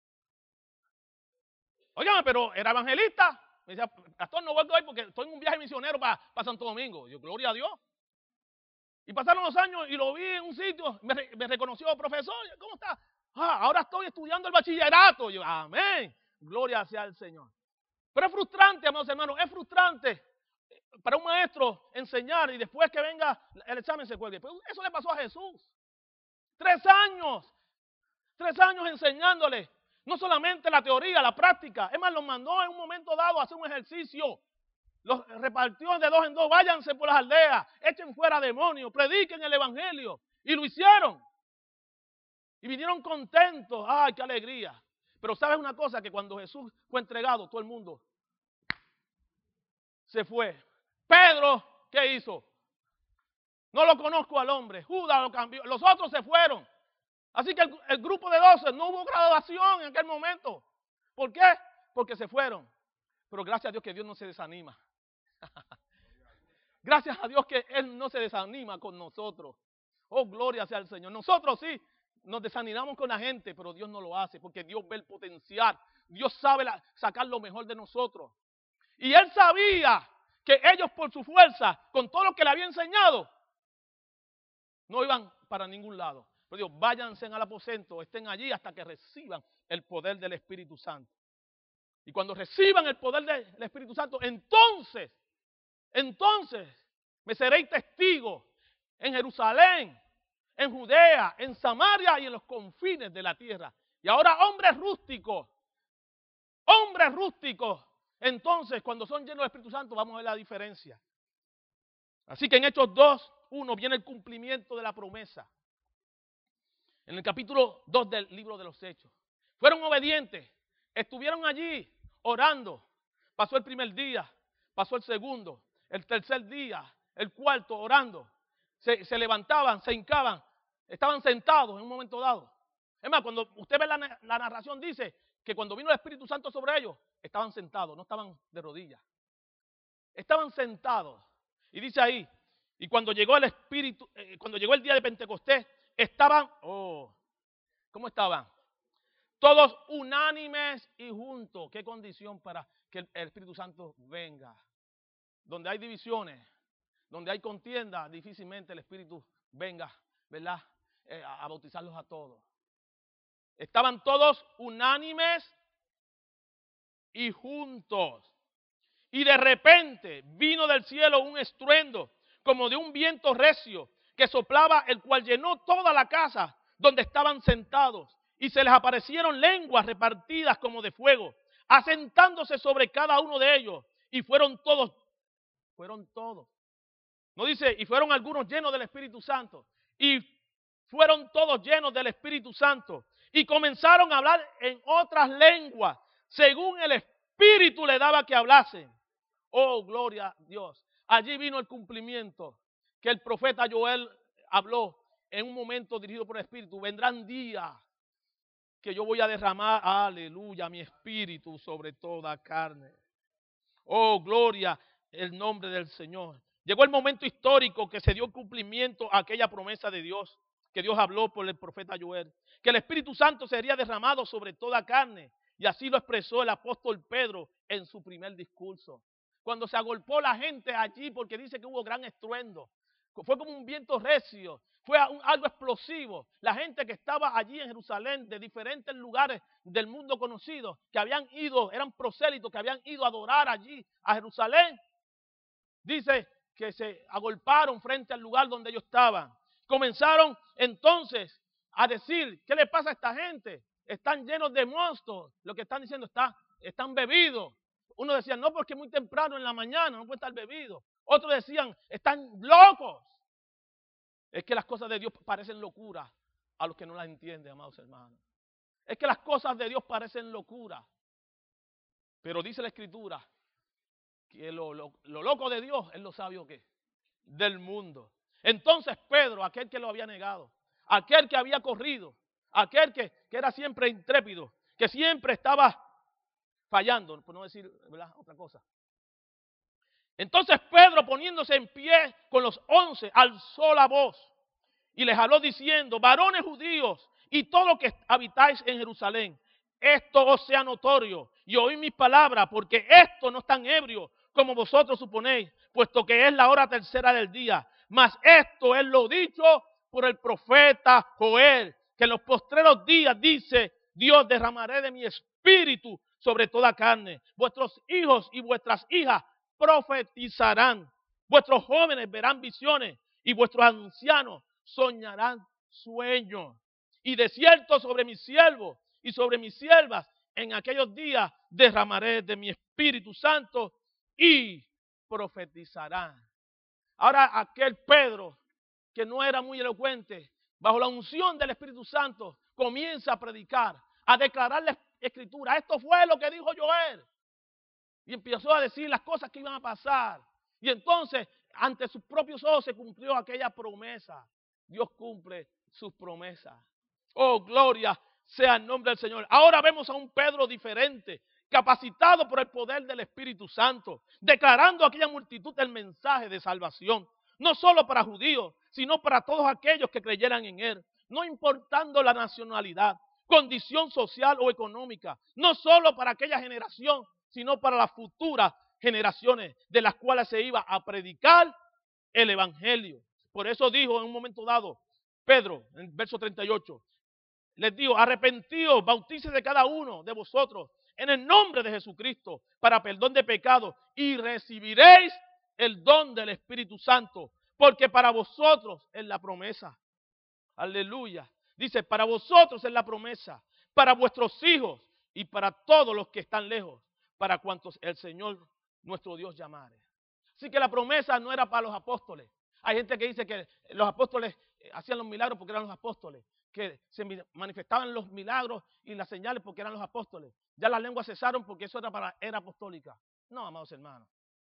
Óigame, pero era evangelista. Me decía, pastor, no vuelvo hoy porque estoy en un viaje misionero para pa Santo Domingo. Yo, gloria a Dios. Y pasaron los años y lo vi en un sitio. Me, me reconoció, profesor, ¿cómo está? Ah, ahora estoy estudiando el bachillerato. Yo, amén. Gloria sea al Señor. Pero es frustrante, amados hermanos, es frustrante para un maestro enseñar y después que venga el examen se cuelgue. Pero eso le pasó a Jesús. Tres años. Tres años enseñándole. No solamente la teoría, la práctica. Es más, los mandó en un momento dado a hacer un ejercicio. Los repartió de dos en dos. Váyanse por las aldeas. Echen fuera demonios. Prediquen el evangelio. Y lo hicieron. Y vinieron contentos. ¡Ay, qué alegría! Pero ¿sabes una cosa? Que cuando Jesús fue entregado, todo el mundo se fue. Pedro, ¿qué hizo? No lo conozco al hombre. Judas lo cambió. Los otros se fueron. Así que el, el grupo de doce no hubo graduación en aquel momento. ¿Por qué? Porque se fueron. Pero gracias a Dios que Dios no se desanima. Gracias a Dios que Él no se desanima con nosotros. Oh, gloria sea al Señor. Nosotros sí nos desanimamos con la gente, pero Dios no lo hace porque Dios ve el potencial. Dios sabe la, sacar lo mejor de nosotros. Y Él sabía que ellos por su fuerza, con todo lo que le había enseñado, no iban para ningún lado. Pero Dios, váyanse al aposento, estén allí hasta que reciban el poder del Espíritu Santo. Y cuando reciban el poder del Espíritu Santo, entonces, entonces me seréis testigo en Jerusalén, en Judea, en Samaria y en los confines de la tierra. Y ahora hombres rústicos, hombres rústicos, entonces cuando son llenos del Espíritu Santo vamos a ver la diferencia. Así que en Hechos dos, uno viene el cumplimiento de la promesa. En el capítulo dos del libro de los Hechos. Fueron obedientes, estuvieron allí orando. Pasó el primer día, pasó el segundo, el tercer día, el cuarto orando. Se, se levantaban, se hincaban, estaban sentados en un momento dado. Es más, cuando usted ve la, la narración dice que cuando vino el Espíritu Santo sobre ellos, estaban sentados, no estaban de rodillas. Estaban sentados. Y dice ahí, y cuando llegó el Espíritu, eh, cuando llegó el día de Pentecostés, estaban, oh, ¿cómo estaban? Todos unánimes y juntos. ¿Qué condición para que el, el Espíritu Santo venga? Donde hay divisiones, donde hay contienda, difícilmente el Espíritu venga, ¿verdad? Eh, a, a bautizarlos a todos. Estaban todos unánimes y juntos. Y de repente vino del cielo un estruendo como de un viento recio que soplaba, el cual llenó toda la casa donde estaban sentados. Y se les aparecieron lenguas repartidas como de fuego, asentándose sobre cada uno de ellos. Y fueron todos, fueron todos. No dice, y fueron algunos llenos del Espíritu Santo. Y fueron todos llenos del Espíritu Santo. Y comenzaron a hablar en otras lenguas, según el Espíritu le daba que hablasen. Oh, gloria a Dios. Allí vino el cumplimiento que el profeta Joel habló en un momento dirigido por el Espíritu. Vendrán días que yo voy a derramar, aleluya, mi Espíritu sobre toda carne. Oh, gloria el nombre del Señor. Llegó el momento histórico que se dio cumplimiento a aquella promesa de Dios, que Dios habló por el profeta Joel, que el Espíritu Santo sería derramado sobre toda carne. Y así lo expresó el apóstol Pedro en su primer discurso. Cuando se agolpó la gente allí, porque dice que hubo gran estruendo. Fue como un viento recio, fue un, algo explosivo. La gente que estaba allí en Jerusalén, de diferentes lugares del mundo conocido, que habían ido, eran prosélitos, que habían ido a adorar allí a Jerusalén. Dice que se agolparon frente al lugar donde ellos estaban. Comenzaron entonces a decir, ¿qué le pasa a esta gente? Están llenos de monstruos. Lo que están diciendo está, están bebidos. Uno decía, no, porque es muy temprano en la mañana, no puede estar bebido. Otros decían, están locos. Es que las cosas de Dios parecen locura a los que no las entienden, amados hermanos. Es que las cosas de Dios parecen locura. Pero dice la Escritura que lo, lo, lo loco de Dios es lo sabio que del mundo. Entonces Pedro, aquel que lo había negado, aquel que había corrido, aquel que, que era siempre intrépido, que siempre estaba fallando, por no decir, ¿verdad?, otra cosa. Entonces Pedro, poniéndose en pie con los once, alzó la voz y les habló diciendo: varones judíos y todos los que habitáis en Jerusalén, esto os sea notorio y oíd mis palabras, porque esto no es tan ebrio como vosotros suponéis, puesto que es la hora tercera del día. Mas esto es lo dicho por el profeta Joel, que en los postreros días dice: Dios, derramaré de mi espíritu sobre toda carne. Vuestros hijos y vuestras hijas profetizarán. Vuestros jóvenes verán visiones y vuestros ancianos soñarán sueños. Y de cierto sobre mis siervos y sobre mis siervas en aquellos días derramaré de mi Espíritu Santo y profetizarán. Ahora aquel Pedro, que no era muy elocuente, bajo la unción del Espíritu Santo, comienza a predicar, a declarar la Escritura. Esto fue lo que dijo Joel. Y empezó a decir las cosas que iban a pasar. Y entonces, ante sus propios ojos se cumplió aquella promesa. Dios cumple sus promesas. Oh, gloria sea el nombre del Señor. Ahora vemos a un Pedro diferente, capacitado por el poder del Espíritu Santo, declarando a aquella multitud el mensaje de salvación, no solo para judíos, sino para todos aquellos que creyeran en él, no importando la nacionalidad, condición social o económica, no solo para aquella generación, sino para las futuras generaciones de las cuales se iba a predicar el evangelio. Por eso dijo en un momento dado Pedro, en el verso treinta y ocho, les dijo: arrepentíos, bautícese de cada uno de vosotros en el nombre de Jesucristo para perdón de pecados y recibiréis el don del Espíritu Santo, porque para vosotros es la promesa. Aleluya. Dice: para vosotros es la promesa, para vuestros hijos y para todos los que están lejos, para cuantos el Señor nuestro Dios llamare. Así que la promesa no era para los apóstoles. Hay gente que dice que los apóstoles hacían los milagros porque eran los apóstoles, que se manifestaban los milagros y las señales porque eran los apóstoles. Ya las lenguas cesaron porque eso era para era apostólica. No, amados hermanos.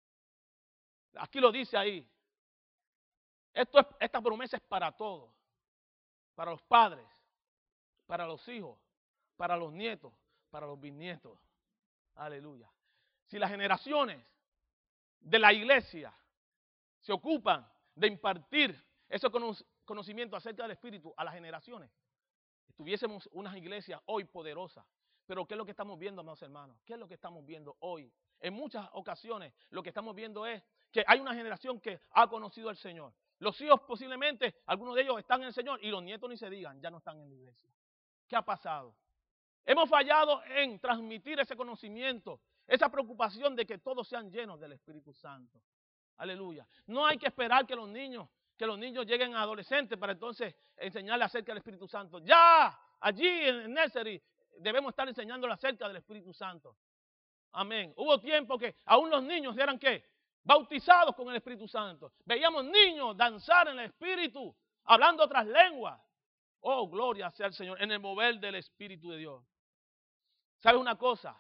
Aquí lo dice ahí. Esto es, esta promesa es para todos. Para los padres, para los hijos, para los nietos, para los bisnietos. Aleluya. Si las generaciones de la iglesia se ocupan de impartir ese conocimiento acerca del Espíritu a las generaciones, tuviésemos unas iglesias hoy poderosas. Pero ¿qué es lo que estamos viendo, amados hermanos? ¿Qué es lo que estamos viendo hoy? En muchas ocasiones lo que estamos viendo es que hay una generación que ha conocido al Señor. Los hijos posiblemente, algunos de ellos están en el Señor, y los nietos ni se digan, ya no están en la iglesia. ¿Qué ha pasado? Hemos fallado en transmitir ese conocimiento, esa preocupación de que todos sean llenos del Espíritu Santo. Aleluya. No hay que esperar que los niños, que los niños lleguen a adolescentes para entonces enseñarles acerca del Espíritu Santo. Ya, allí en el nursery, debemos estar enseñándoles acerca del Espíritu Santo. Amén. Hubo tiempo que aún los niños eran ¿qué? Bautizados con el Espíritu Santo. Veíamos niños danzar en el Espíritu, hablando otras lenguas. Oh, gloria sea el Señor, en el mover del Espíritu de Dios. ¿Sabe una cosa?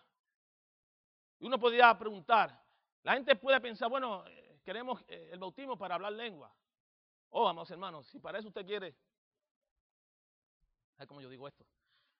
Uno podría preguntar, la gente puede pensar, bueno, queremos el bautismo para hablar lengua. Oh, amados hermanos, si para eso usted quiere, ¿sabe cómo yo digo esto?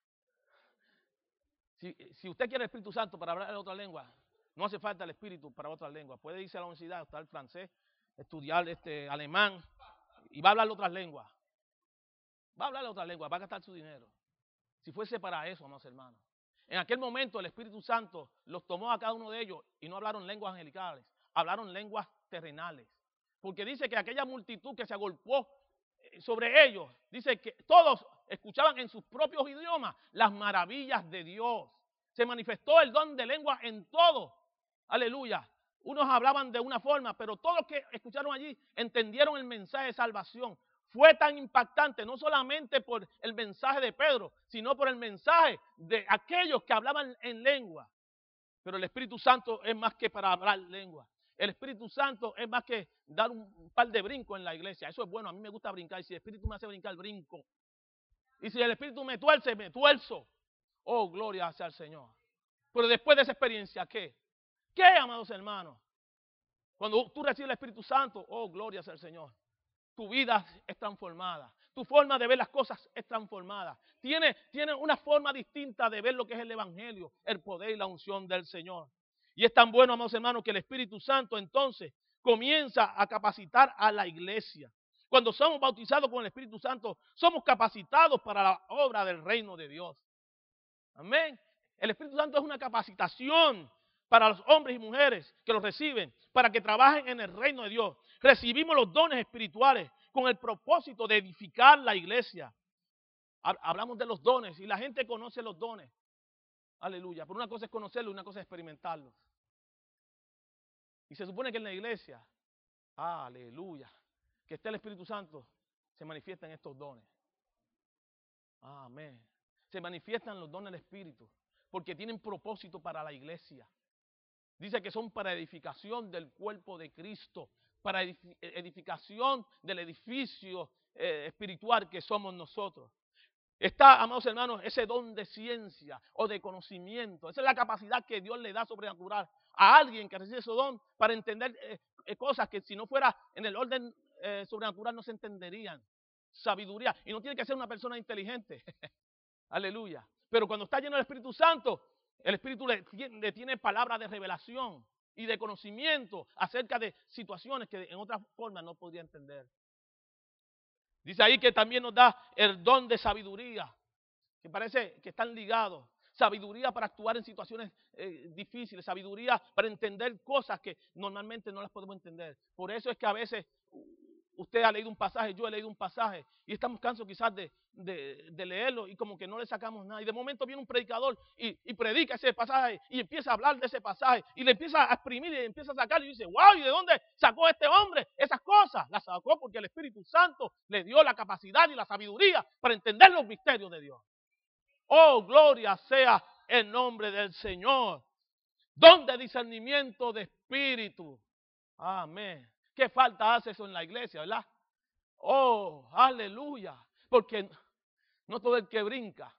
Si, si usted quiere el Espíritu Santo para hablar en otra lengua, no hace falta el Espíritu para otra lengua. Puede irse a la universidad, estudiar francés, estudiar este, alemán, y va a hablar otras lenguas. Va a hablar otras lenguas, va a gastar su dinero. Si fuese para eso, amados hermanos. En aquel momento el Espíritu Santo los tomó a cada uno de ellos y no hablaron lenguas angelicales, hablaron lenguas terrenales. Porque dice que aquella multitud que se agolpó sobre ellos, dice que todos escuchaban en sus propios idiomas las maravillas de Dios. Se manifestó el don de lengua en todos. Aleluya. Unos hablaban de una forma, pero todos los que escucharon allí entendieron el mensaje de salvación. Fue tan impactante, no solamente por el mensaje de Pedro, sino por el mensaje de aquellos que hablaban en lengua. Pero el Espíritu Santo es más que para hablar lengua. El Espíritu Santo es más que dar un, un par de brincos en la iglesia. Eso es bueno, a mí me gusta brincar. Y si el Espíritu me hace brincar, brinco. Y si el Espíritu me tuerce, me tuerzo. Oh, gloria sea al Señor. Pero después de esa experiencia, ¿qué? ¿Qué, amados hermanos? Cuando tú recibes el Espíritu Santo, oh, gloria sea al Señor. Tu vida es transformada. Tu forma de ver las cosas es transformada. Tiene, tiene una forma distinta de ver lo que es el Evangelio, el poder y la unción del Señor. Y es tan bueno, amados hermanos, que el Espíritu Santo entonces comienza a capacitar a la iglesia. Cuando somos bautizados con el Espíritu Santo, somos capacitados para la obra del reino de Dios. Amén. El Espíritu Santo es una capacitación para los hombres y mujeres que lo reciben, para que trabajen en el reino de Dios. Recibimos los dones espirituales con el propósito de edificar la iglesia. Hablamos de los dones y la gente conoce los dones. Aleluya. Pero una cosa es conocerlos y una cosa es experimentarlos. Y se supone que en la iglesia, aleluya, que esté el Espíritu Santo, se manifiestan estos dones. Amén. Se manifiestan los dones del Espíritu porque tienen propósito para la iglesia. Dice que son para edificación del cuerpo de Cristo, para edificación del edificio eh, espiritual que somos nosotros. Está, amados hermanos, ese don de ciencia o de conocimiento. Esa es la capacidad que Dios le da sobrenatural a alguien que recibe ese don para entender eh, cosas que si no fuera en el orden eh, sobrenatural no se entenderían. Sabiduría. Y no tiene que ser una persona inteligente. Aleluya. Pero cuando está lleno del Espíritu Santo, el Espíritu le, le tiene palabras de revelación y de conocimiento acerca de situaciones que en otra forma no podría entender. Dice ahí que también nos da el don de sabiduría, que parece que están ligados. Sabiduría para actuar en situaciones eh, difíciles, sabiduría para entender cosas que normalmente no las podemos entender. Por eso es que a veces usted ha leído un pasaje, yo he leído un pasaje y estamos cansados quizás de, de, de leerlo y como que no le sacamos nada. Y de momento viene un predicador y, y predica ese pasaje y empieza a hablar de ese pasaje y le empieza a exprimir y empieza a sacar y dice, wow, ¿y de dónde sacó este hombre esas cosas? Las sacó porque el Espíritu Santo le dio la capacidad y la sabiduría para entender los misterios de Dios. Oh, gloria sea el nombre del Señor. Don de discernimiento de espíritu. Amén. ¿Qué falta hace eso en la iglesia, verdad? Oh, aleluya. Porque no todo el que brinca,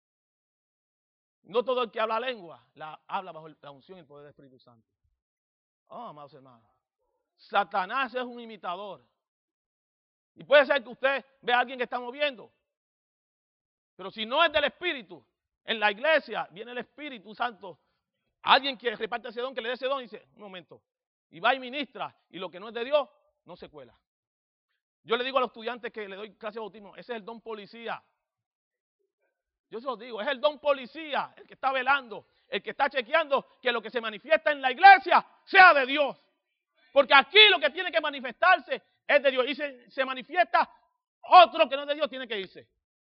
no todo el que habla lengua, la habla bajo la unción y el poder del Espíritu Santo. Oh, amados hermanos. Satanás es un imitador. Y puede ser que usted vea a alguien que está moviendo. Pero si no es del Espíritu, en la iglesia viene el Espíritu Santo. Alguien que reparte ese don, que le dé ese don y dice, un momento. Y va y ministra, y lo que no es de Dios, no se cuela. Yo le digo a los estudiantes que le doy clase de bautismo, ese es el don policía. Yo se los digo, es el don policía, el que está velando, el que está chequeando que lo que se manifiesta en la iglesia sea de Dios. Porque aquí lo que tiene que manifestarse es de Dios. Y se, se manifiesta otro que no es de Dios, tiene que irse.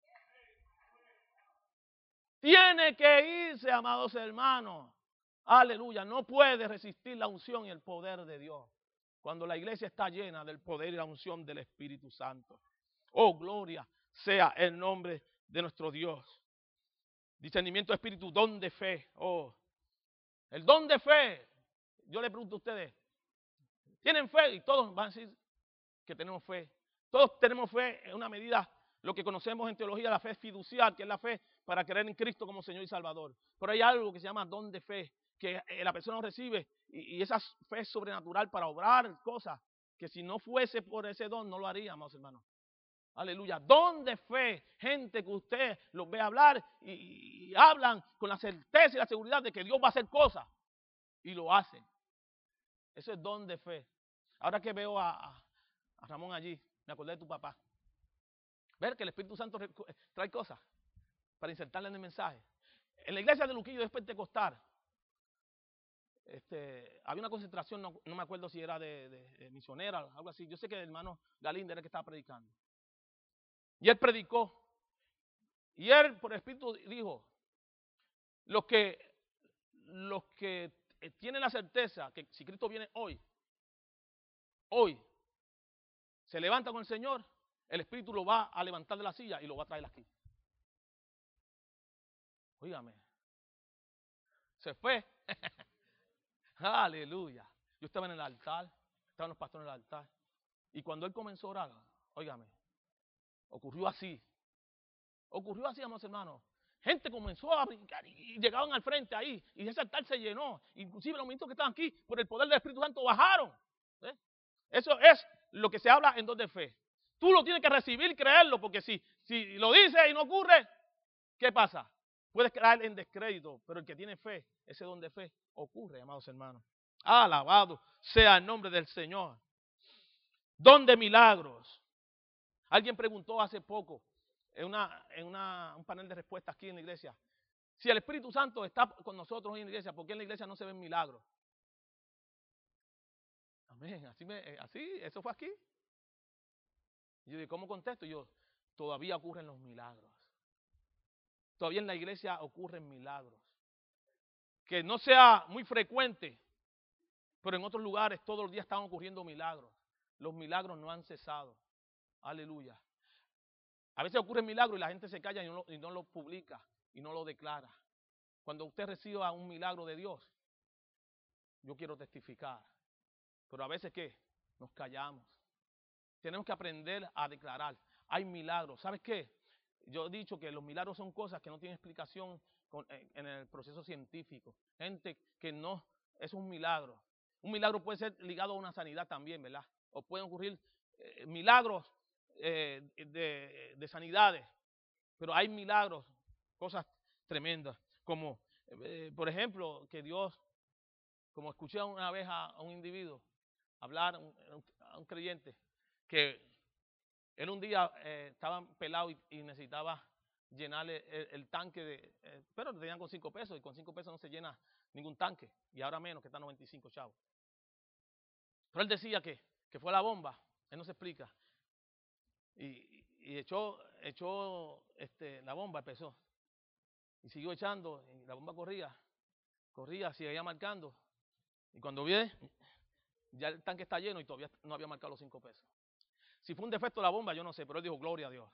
Tiene que irse, amados hermanos. Aleluya, no puede resistir la unción y el poder de Dios cuando la iglesia está llena del poder y la unción del Espíritu Santo. Oh, gloria sea el nombre de nuestro Dios. Discernimiento de espíritu, don de fe. Oh, el don de fe. Yo le pregunto a ustedes, ¿tienen fe? Y todos van a decir que tenemos fe. Todos tenemos fe en una medida, lo que conocemos en teología, la fe fiducial, que es la fe para creer en Cristo como Señor y Salvador. Pero hay algo que se llama don de fe, que la persona lo recibe y, y esa fe es sobrenatural para obrar cosas que si no fuese por ese don no lo haríamos, hermanos. Aleluya. Don de fe, gente que usted los ve hablar y, y hablan con la certeza y la seguridad de que Dios va a hacer cosas y lo hacen. Eso es don de fe. Ahora que veo a, a, a Ramón allí, me acordé de tu papá. Ver que el Espíritu Santo trae cosas para insertarle en el mensaje. En la iglesia de Luquillo es pentecostal. Este, había una concentración, no, no me acuerdo si era de, de, de misionera o algo así. Yo sé que el hermano Galindo era el que estaba predicando. Y él predicó. Y él, por el Espíritu, dijo: los que, los que tienen la certeza que si Cristo viene hoy, hoy, se levanta con el Señor, el Espíritu lo va a levantar de la silla y lo va a traer aquí. Óigame. Se fue. Aleluya. Yo estaba en el altar, estaban los pastores en el altar. Y cuando él comenzó a orar, óigame, ocurrió así. Ocurrió así, amados hermanos. Gente comenzó a brincar y llegaban al frente ahí. Y ese altar se llenó. Inclusive los ministros que estaban aquí, por el poder del Espíritu Santo, bajaron. ¿Eh? Eso es lo que se habla en don de fe. Tú lo tienes que recibir y creerlo, porque si, si lo dices y no ocurre, ¿qué pasa? Puedes caer en descrédito, pero el que tiene fe, ese don de fe, ocurre, amados hermanos. Alabado sea el nombre del Señor. Don de milagros. Alguien preguntó hace poco, en, una, en una, un panel de respuestas aquí en la iglesia, si el Espíritu Santo está con nosotros en la iglesia, ¿por qué en la iglesia no se ven milagros? Amén, así, me, así eso fue aquí. Y yo digo, ¿cómo contesto? Yo, todavía ocurren los milagros. Todavía en la iglesia ocurren milagros. Que no sea muy frecuente, pero en otros lugares todos los días están ocurriendo milagros. Los milagros no han cesado. Aleluya. A veces ocurren milagros y la gente se calla y no, lo, y no lo publica y no lo declara. Cuando usted reciba un milagro de Dios, yo quiero testificar. Pero a veces, ¿qué? Nos callamos. Tenemos que aprender a declarar. Hay milagros. ¿Sabes qué? Yo he dicho que los milagros son cosas que no tienen explicación con, en el proceso científico. Gente que no, es un milagro. Un milagro puede ser ligado a una sanidad también, ¿verdad? O pueden ocurrir eh, milagros eh, de, de sanidades. Pero hay milagros, cosas tremendas. Como, eh, por ejemplo, que Dios, como escuché una vez a, a un individuo hablar, a un, a un creyente, que él un día eh, estaba pelado y, y necesitaba llenarle el, el tanque, de, eh, pero tenían con cinco pesos y con cinco pesos no se llena ningún tanque y ahora menos que está noventa y cinco chavos. Pero él decía que, que fue la bomba, él no se explica. Y, y echó, echó este, la bomba, empezó. Y siguió echando y la bomba corría, corría, seguía marcando. Y cuando vi, ya el tanque está lleno y todavía no había marcado los cinco pesos. Si fue un defecto de la bomba, yo no sé, pero él dijo, gloria a Dios.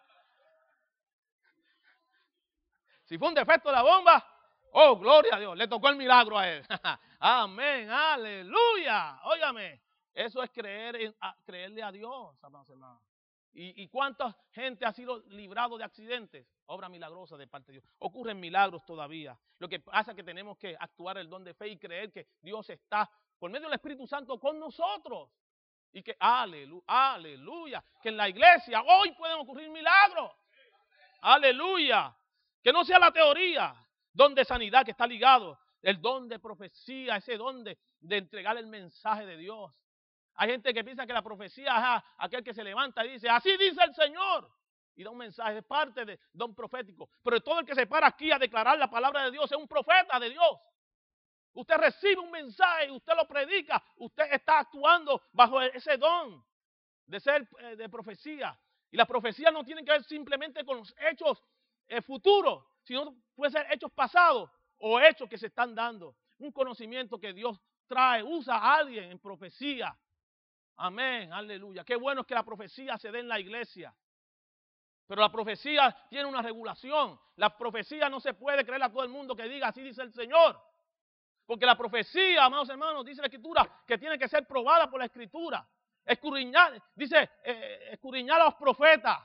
Si fue un defecto de la bomba, oh, gloria a Dios, le tocó el milagro a él. Amén, aleluya. Óigame, eso es creer en, a, creerle a Dios, amados hermanos. ¿Y, ¿Y cuánta gente ha sido librado de accidentes? Obra milagrosa de parte de Dios. Ocurren milagros todavía. Lo que pasa es que tenemos que actuar el don de fe y creer que Dios está por medio del Espíritu Santo con nosotros. Y que, aleluya, aleluya, que en la iglesia hoy pueden ocurrir milagros. Aleluya. Que no sea la teoría, don de sanidad que está ligado, el don de profecía, ese don de, de entregar el mensaje de Dios. Hay gente que piensa que la profecía es aquel que se levanta y dice, así dice el Señor. Y da un mensaje, es parte de don profético. Pero todo el que se para aquí a declarar la palabra de Dios es un profeta de Dios. Usted recibe un mensaje y usted lo predica. Usted está actuando bajo ese don de ser de profecía. Y la profecía no tiene que ver simplemente con los hechos eh, futuros, sino puede ser hechos pasados o hechos que se están dando. Un conocimiento que Dios trae, usa a alguien en profecía. Amén, aleluya. Qué bueno es que la profecía se dé en la iglesia. Pero la profecía tiene una regulación. La profecía no se puede creer a todo el mundo que diga así dice el Señor. Porque la profecía, amados hermanos, dice la Escritura que tiene que ser probada por la Escritura. Escudriñar, dice, eh, escudriñar a los profetas.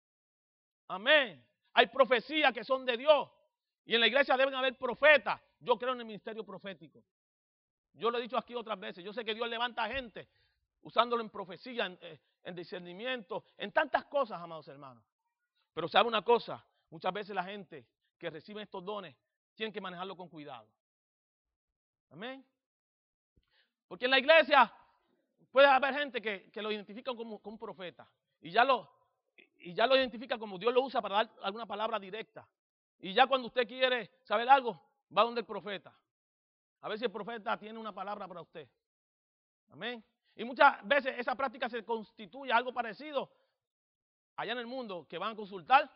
Amén. Hay profecías que son de Dios. Y en la iglesia deben haber profetas. Yo creo en el ministerio profético. Yo lo he dicho aquí otras veces. Yo sé que Dios levanta gente usándolo en profecía, en, en discernimiento, en tantas cosas, amados hermanos. Pero sabe una cosa, muchas veces la gente que recibe estos dones tienen que manejarlo con cuidado. Amén. Porque en la iglesia puede haber gente que, que lo identifican como, como un profeta y ya, lo, y ya lo identifican como Dios lo usa para dar alguna palabra directa. Y ya cuando usted quiere saber algo, va donde el profeta. A ver si el profeta tiene una palabra para usted. Amén. Y muchas veces esa práctica se constituye algo parecido allá en el mundo, que van a consultar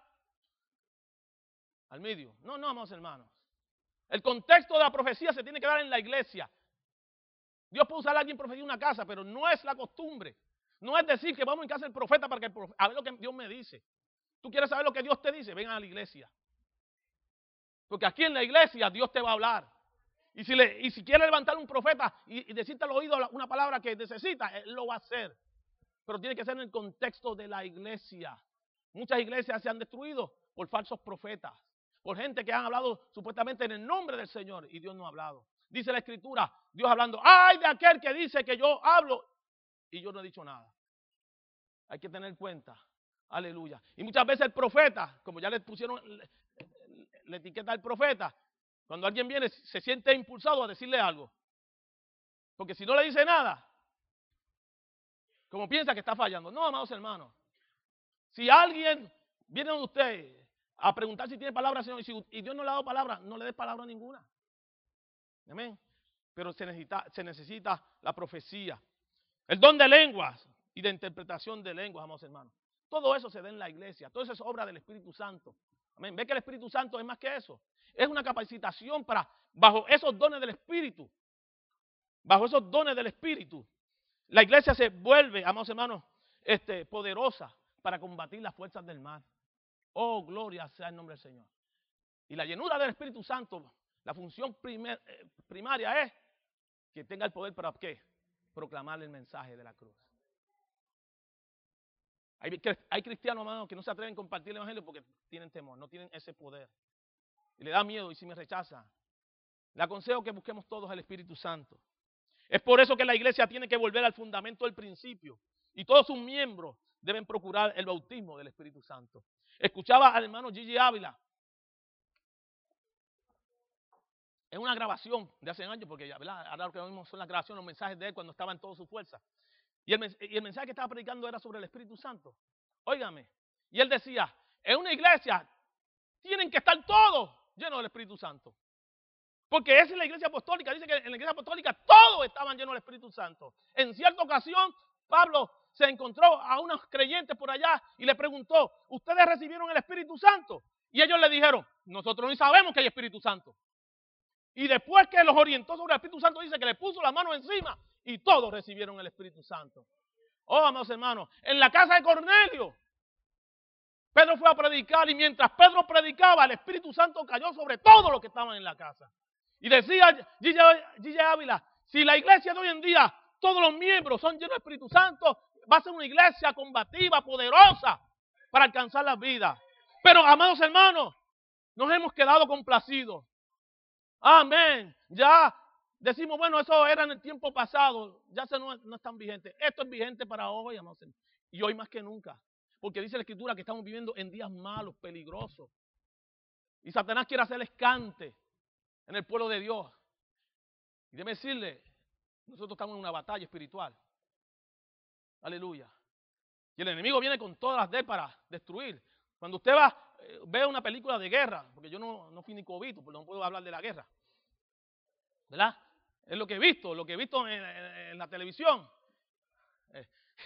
al medio. No, no, amados hermanos. El contexto de la profecía se tiene que dar en la iglesia. Dios puede usar a alguien profecía en una casa, pero no es la costumbre. No es decir que vamos en casa del profeta para que el profeta, a ver lo que Dios me dice. ¿Tú quieres saber lo que Dios te dice? Ven a la iglesia. Porque aquí en la iglesia Dios te va a hablar. Y si, le, y si quiere levantar un profeta y, y decirte al oído una palabra que necesita, él lo va a hacer. Pero tiene que ser en el contexto de la iglesia. Muchas iglesias se han destruido por falsos profetas, por gente que han hablado supuestamente en el nombre del Señor y Dios no ha hablado. Dice la Escritura, Dios hablando, ¡ay de aquel que dice que yo hablo y yo no he dicho nada! Hay que tener cuenta. Aleluya. Y muchas veces el profeta, como ya le pusieron la etiqueta del profeta, cuando alguien viene se siente impulsado a decirle algo. Porque si no le dice nada, como piensa que está fallando. No, amados hermanos. Si alguien viene de usted a preguntar si tiene palabra, Señor, y, si, y Dios no le ha dado palabra, no le dé palabra ninguna. Amén. Pero se necesita, se necesita la profecía. El don de lenguas y de interpretación de lenguas, amados hermanos. Todo eso se da en la iglesia. Todo eso es obra del Espíritu Santo. Amén. Ve que el Espíritu Santo es más que eso. Es una capacitación para, bajo esos dones del Espíritu, bajo esos dones del Espíritu, la iglesia se vuelve, amados hermanos, este, poderosa para combatir las fuerzas del mal. Oh, gloria sea el nombre del Señor. Y la llenura del Espíritu Santo, la función primer, eh, primaria es que tenga el poder para ¿qué? Proclamar el mensaje de la cruz. Hay, hay cristianos, hermanos, que no se atreven a compartir el evangelio porque tienen temor, no tienen ese poder. Y le da miedo y si me rechazan. Le aconsejo que busquemos todos el Espíritu Santo. Es por eso que la iglesia tiene que volver al fundamento del principio. Y todos sus miembros deben procurar el bautismo del Espíritu Santo. Escuchaba al hermano Gigi Ávila en una grabación de hace años, porque ¿verdad? Ahora lo que vimos son las grabaciones, los mensajes de él cuando estaba en toda su fuerza. Y el, y el mensaje que estaba predicando era sobre el Espíritu Santo. Óigame. Y él decía, en una iglesia tienen que estar todos llenos del Espíritu Santo. Porque esa es la iglesia apostólica. Dice que en la iglesia apostólica todos estaban llenos del Espíritu Santo. En cierta ocasión, Pablo se encontró a unos creyentes por allá y le preguntó, ¿ustedes recibieron el Espíritu Santo? Y ellos le dijeron, nosotros ni sabemos que hay Espíritu Santo. Y después que los orientó sobre el Espíritu Santo, dice que le puso la mano encima y todos recibieron el Espíritu Santo. Oh, amados hermanos, en la casa de Cornelio, Pedro fue a predicar y mientras Pedro predicaba, el Espíritu Santo cayó sobre todos los que estaban en la casa. Y decía Gigi Ávila, si la iglesia de hoy en día, todos los miembros son llenos del Espíritu Santo, va a ser una iglesia combativa, poderosa, para alcanzar la vida. Pero, amados hermanos, nos hemos quedado complacidos. Amén. Ya decimos, bueno, eso era en el tiempo pasado, ya se no, no es tan vigente. Esto es vigente para hoy, amados hermanos. Y hoy más que nunca. Porque dice la Escritura que estamos viviendo en días malos, peligrosos. Y Satanás quiere hacer escante en el pueblo de Dios. Y déjeme decirle, nosotros estamos en una batalla espiritual. Aleluya. Y el enemigo viene con todas las de él para destruir. Cuando usted va, eh, ve una película de guerra, porque yo no, no fui ni cobito, porque no puedo hablar de la guerra. ¿Verdad? Es lo que he visto, lo que he visto en, en, en la televisión. Eh,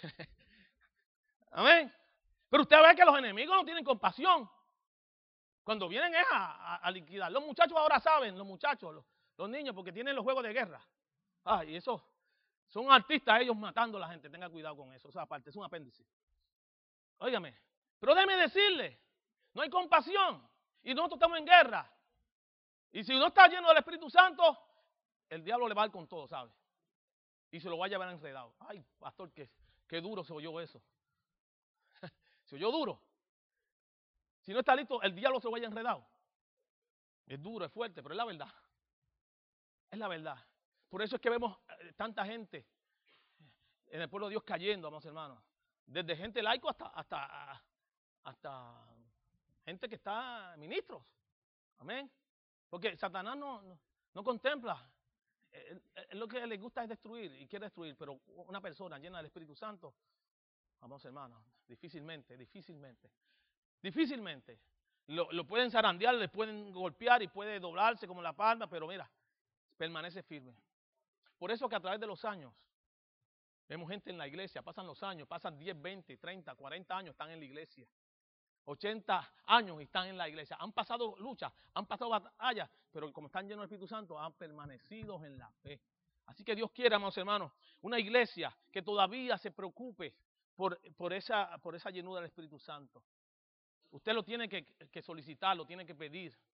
Amén. Pero usted ve que los enemigos no tienen compasión. Cuando vienen es a, a, a liquidar. Los muchachos ahora saben, los muchachos, los, los niños, porque tienen los juegos de guerra. Ah, y eso, son artistas ellos matando a la gente. Tenga cuidado con eso. O sea, aparte, es un apéndice. Óigame. Pero déjeme decirle, no hay compasión. Y nosotros estamos en guerra. Y si no está lleno del Espíritu Santo, el diablo le va a dar con todo, ¿sabe? Y se lo va a llevar enredado. Ay, pastor, qué, qué duro se oyó eso. Se oyó duro. Si no está listo, el diablo se lo vaya enredado. Es duro, es fuerte, pero es la verdad. Es la verdad. Por eso es que vemos tanta gente en el pueblo de Dios cayendo, amados hermanos. Desde gente laico hasta, hasta, hasta gente que está ministros. Amén. Porque Satanás no, no, no contempla. Él, él lo que le gusta es destruir y quiere destruir, pero una persona llena del Espíritu Santo, amados hermanos, difícilmente, difícilmente. Difícilmente. Lo, lo pueden zarandear, le pueden golpear y puede doblarse como la palma, pero mira, permanece firme. Por eso que a través de los años, vemos gente en la iglesia, pasan los años, pasan diez, veinte, treinta, cuarenta años, están en la iglesia. ochenta años y están en la iglesia. Han pasado luchas, han pasado batallas, pero como están llenos del Espíritu Santo, han permanecido en la fe. Así que Dios quiere, amados hermanos, una iglesia que todavía se preocupe por, por, esa, por esa llenura del Espíritu Santo. Usted lo tiene que, que solicitar, lo tiene que pedir.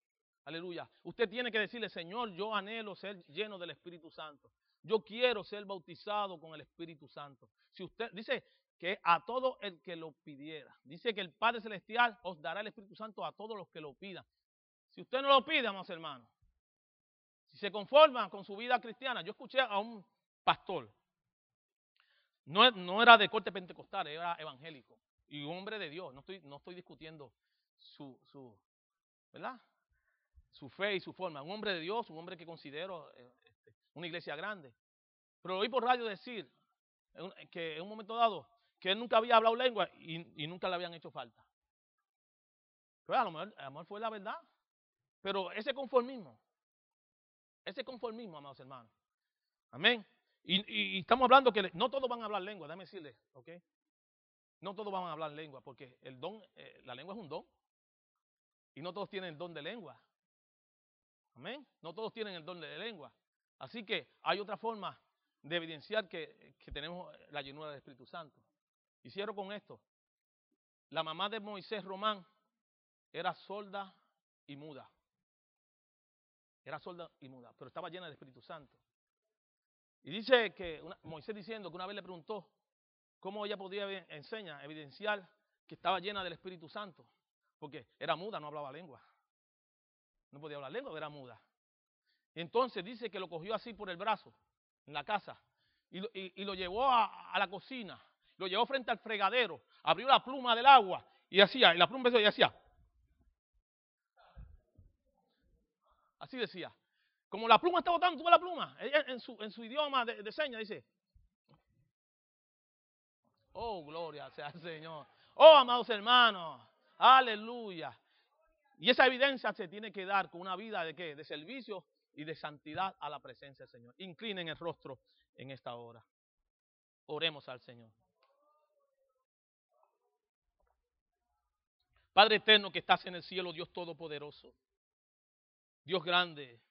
Aleluya. Usted tiene que decirle, Señor, yo anhelo ser lleno del Espíritu Santo. Yo quiero ser bautizado con el Espíritu Santo. Si usted dice que a todo el que lo pidiera, dice que el Padre Celestial os dará el Espíritu Santo a todos los que lo pidan. Si usted no lo pide, amados hermanos, si se conforman con su vida cristiana, yo escuché a un pastor, no, no era de corte pentecostal, era evangélico y un hombre de Dios. No estoy, no estoy discutiendo su, su, ¿verdad? Su fe y su forma. Un hombre de Dios, un hombre que considero eh, este, una iglesia grande. Pero lo oí por radio decir que en un momento dado que él nunca había hablado lengua y, y nunca le habían hecho falta. Pero a lo mejor, a lo mejor fue la verdad. Pero ese conformismo, ese conformismo, amados hermanos. Amén. Y, y, y estamos hablando que no todos van a hablar lengua, déjame decirles, ¿ok? No todos van a hablar lengua porque el don, eh, la lengua es un don. Y no todos tienen el don de lengua. Amén. No todos tienen el don de lengua. Así que hay otra forma de evidenciar que, que tenemos la llenura del Espíritu Santo. Y cierro con esto. La mamá de Moisés Román era sorda y muda. Era sorda y muda, pero estaba llena del Espíritu Santo. Y dice que una, Moisés diciendo que una vez le preguntó cómo ella podía enseñar, evidenciar que estaba llena del Espíritu Santo. Porque era muda, no hablaba lengua. No podía hablar lengua, era muda. Y entonces dice que lo cogió así por el brazo, en la casa, y lo, y, y lo llevó a, a la cocina, lo llevó frente al fregadero, abrió la pluma del agua y hacía, y la pluma empezó y hacía. Así decía. Como la pluma está botando, tuvo la pluma, ella en su, en su idioma de, de señas dice, oh, gloria sea el Señor. Oh, amados hermanos, aleluya. Y esa evidencia se tiene que dar con una vida de qué? De servicio y de santidad a la presencia del Señor. Inclinen el rostro en esta hora. Oremos al Señor. Padre eterno que estás en el cielo, Dios todopoderoso, Dios grande,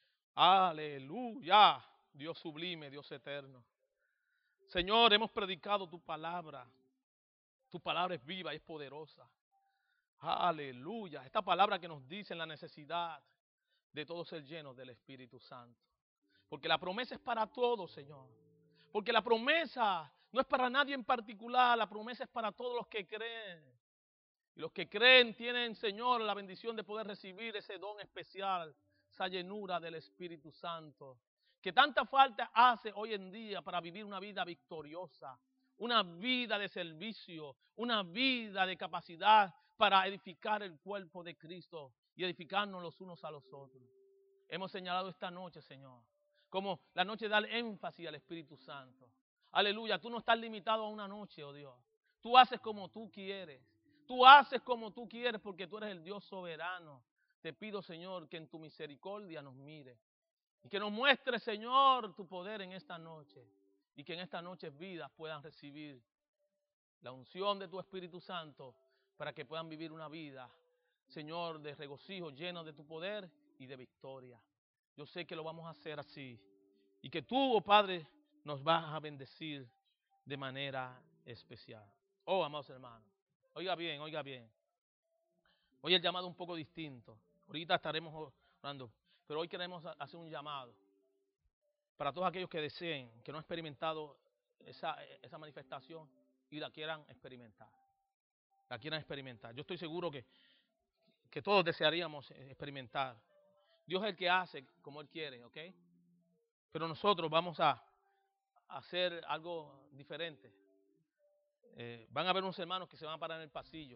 aleluya, Dios sublime, Dios eterno. Señor, hemos predicado tu palabra. Tu palabra es viva y es poderosa. Aleluya. Esta palabra que nos dice la necesidad de todos ser llenos del Espíritu Santo. Porque la promesa es para todos, Señor. Porque la promesa no es para nadie en particular. La promesa es para todos los que creen. Y los que creen tienen, Señor, la bendición de poder recibir ese don especial, esa llenura del Espíritu Santo. Que tanta falta hace hoy en día para vivir una vida victoriosa. Una vida de servicio. Una vida de capacidad para edificar el cuerpo de Cristo y edificarnos los unos a los otros. Hemos señalado esta noche, Señor, como la noche de dar énfasis al Espíritu Santo. Aleluya, tú no estás limitado a una noche, oh Dios. Tú haces como tú quieres. Tú haces como tú quieres porque tú eres el Dios soberano. Te pido, Señor, que en tu misericordia nos mire y que nos muestre, Señor, tu poder en esta noche y que en esta noche vidas puedan recibir la unción de tu Espíritu Santo para que puedan vivir una vida, Señor, de regocijo, lleno de tu poder y de victoria. Yo sé que lo vamos a hacer así. Y que tú, oh Padre, nos vas a bendecir de manera especial. Oh, amados hermanos, oiga bien, oiga bien. Hoy el llamado es un poco distinto. Ahorita estaremos orando, pero hoy queremos hacer un llamado para todos aquellos que deseen, que no han experimentado esa, esa manifestación y la quieran experimentar. La quieran experimentar. Yo estoy seguro que, que todos desearíamos experimentar. Dios es el que hace como Él quiere, ¿ok? Pero nosotros vamos a, a hacer algo diferente. Eh, van a haber unos hermanos que se van a parar en el pasillo.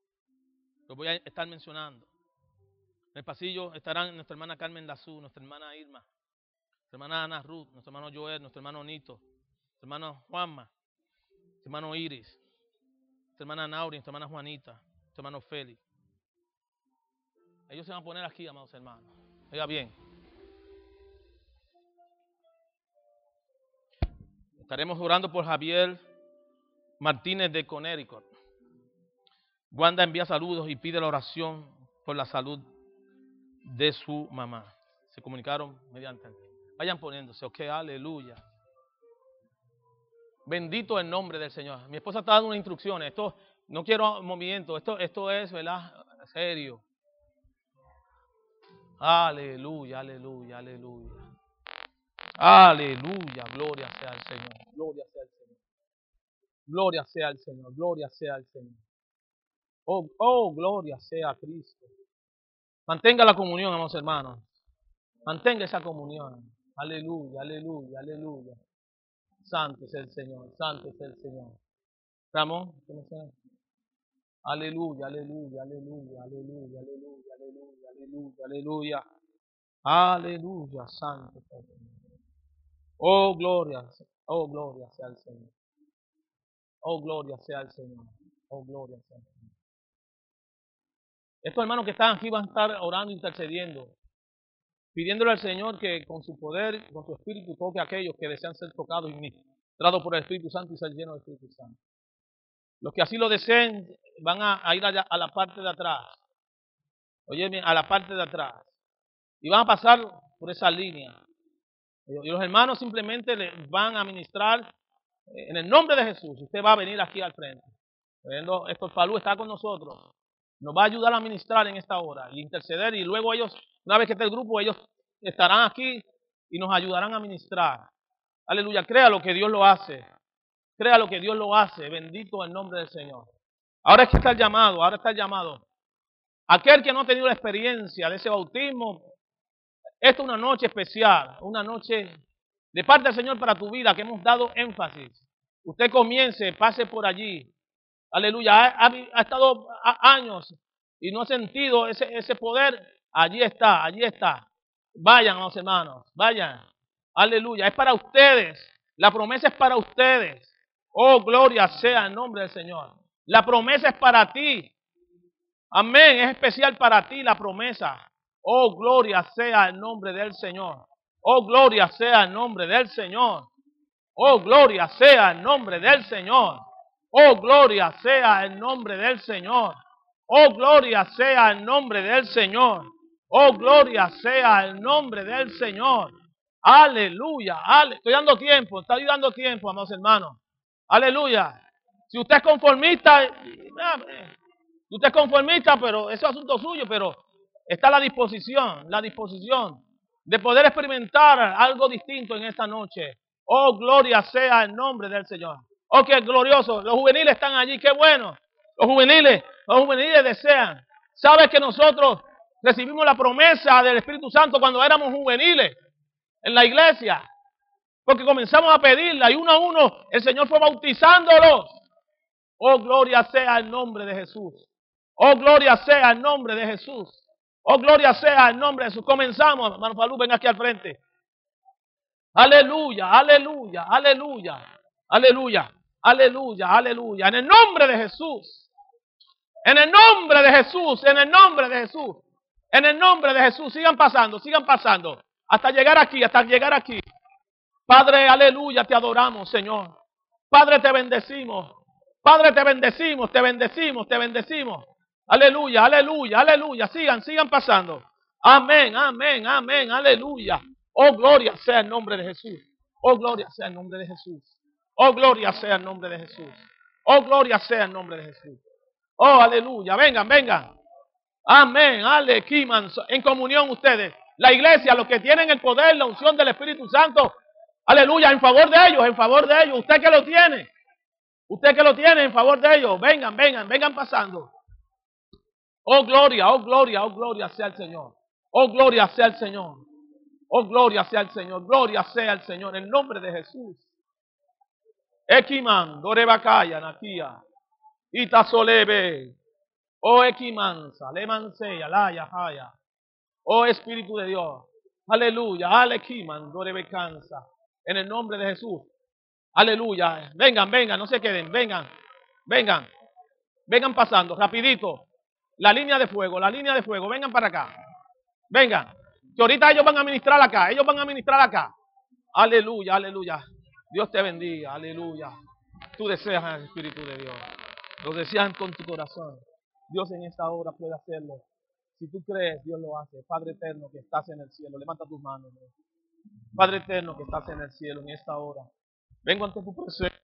Los voy a estar mencionando. En el pasillo estarán nuestra hermana Carmen Dazú, nuestra hermana Irma, nuestra hermana Ana Ruth, nuestro hermano Joel, nuestro hermano Nito, nuestro hermano Juanma, nuestro hermano Iris, nuestra hermana Nauri, nuestra hermana Juanita, nuestro hermano Félix. Ellos se van a poner aquí, amados hermanos. Oiga bien. Estaremos orando por Javier Martínez de Connecticut. Wanda envía saludos y pide la oración por la salud de su mamá. Se comunicaron mediante. Vayan poniéndose, ok, aleluya. Bendito el nombre del Señor. Mi esposa está dando unas instrucciones. Esto, no quiero movimiento. Esto, esto es, ¿verdad? Serio. Aleluya, aleluya, aleluya. Aleluya, gloria sea al Señor. Gloria sea al Señor. Gloria sea al Señor. Gloria sea al Señor. Oh, oh, gloria sea a Cristo. Mantenga la comunión, amados hermanos. Mantenga esa comunión. Aleluya, aleluya, aleluya. Santo es el Señor, santo es el Señor. Ramón, ¿cómo se llama? Aleluya, aleluya, aleluya, aleluya, aleluya, aleluya, aleluya, aleluya. Aleluya, santo es el Señor. Oh, gloria, oh, gloria sea el Señor. Oh, gloria sea el Señor. Oh, gloria sea el Señor. Estos hermanos que están aquí van a estar orando, intercediendo, pidiéndole al Señor que con su poder, con su espíritu, toque a aquellos que desean ser tocados y ministrados por el Espíritu Santo y ser llenos del Espíritu Santo. Los que así lo deseen van a, a ir allá, a la parte de atrás. Oye bien, a la parte de atrás. Y van a pasar por esa línea. Y los hermanos simplemente le van a ministrar en el nombre de Jesús. Usted va a venir aquí al frente. Héctor Falú está con nosotros. Nos va a ayudar a ministrar en esta hora y interceder. Y luego ellos, una vez que esté el grupo, ellos estarán aquí y nos ayudarán a ministrar. Aleluya. Crea lo que Dios lo hace. Crea lo que Dios lo hace. Bendito el nombre del Señor. Ahora es que está el llamado. Ahora está el llamado. Aquel que no ha tenido la experiencia de ese bautismo, esta es una noche especial. Una noche de parte del Señor para tu vida que hemos dado énfasis. Usted comience, pase por allí. Aleluya, ha, ha, ha estado años y no ha sentido ese, ese poder. Allí está, allí está. Vayan, los hermanos, vayan. Aleluya, es para ustedes. La promesa es para ustedes. Oh, gloria sea el nombre del Señor. La promesa es para ti. Amén, es especial para ti la promesa. Oh, gloria sea el nombre del Señor. Oh, gloria sea el nombre del Señor. Oh, gloria sea el nombre del Señor. Oh, gloria sea el nombre del Señor. Oh, gloria sea el nombre del Señor. Oh, gloria sea el nombre del Señor. Aleluya. Ale. Estoy dando tiempo, estoy dando tiempo, amados hermanos. Aleluya. Si usted es conformista, si usted es conformista, pero eso es asunto suyo, pero está la disposición, la disposición de poder experimentar algo distinto en esta noche. Oh, gloria sea el nombre del Señor. Oh, qué glorioso. Los juveniles están allí, qué bueno. Los juveniles, los juveniles desean. ¿Sabes que nosotros recibimos la promesa del Espíritu Santo cuando éramos juveniles en la iglesia? Porque comenzamos a pedirla y uno a uno el Señor fue bautizándolos. Oh, gloria sea el nombre de Jesús. Oh, gloria sea el nombre de Jesús. Oh, gloria sea el nombre de Jesús. Comenzamos, hermano Falú, ven aquí al frente. Aleluya, aleluya, aleluya, aleluya, aleluya, aleluya. En el nombre de Jesús. En el nombre de Jesús, en el nombre de Jesús. En el nombre de Jesús. Sigan pasando, sigan pasando. Hasta llegar aquí, hasta llegar aquí. Padre, aleluya, te adoramos, Señor. Padre, te bendecimos. Padre, te bendecimos, te bendecimos, te bendecimos. Aleluya, aleluya, aleluya. Sigan, sigan pasando. Amén, amén, amén, aleluya. Oh, gloria sea el nombre de Jesús. Oh, gloria sea el nombre de Jesús. Oh, gloria sea el nombre de Jesús. Oh, gloria sea el nombre de Jesús. Oh, aleluya. Vengan, vengan. Amén, aleluya. En comunión ustedes. La iglesia, los que tienen el poder, la unción del Espíritu Santo. Aleluya, en favor de ellos, en favor de ellos. Usted que lo tiene. Usted que lo tiene en favor de ellos. Vengan, vengan, vengan pasando. Oh, gloria, oh, gloria, oh, gloria sea el Señor. Oh, gloria sea el Señor. Oh, gloria sea el Señor. Gloria sea el Señor. En nombre de Jesús. Ekiman, Dorebakaya, Nakia. Itasolebe. Oh, Ekimansa, Lemanseya, Laya, Haya. Oh, Espíritu de Dios. Aleluya. Alekiman, Dorebekansa. En el nombre de Jesús. Aleluya. Vengan, vengan, no se queden. Vengan, vengan. Vengan pasando, rapidito. La línea de fuego, la línea de fuego. Vengan para acá. Vengan. Que ahorita ellos van a ministrar acá. Ellos van a ministrar acá. Aleluya, aleluya. Dios te bendiga. Aleluya. Tú deseas al Espíritu de Dios. Lo deseas con tu corazón. Dios en esta hora puede hacerlo. Si tú crees, Dios lo hace. Padre eterno que estás en el cielo. Levanta tus manos. Padre eterno que estás en el cielo en esta hora. Vengo ante tu presencia.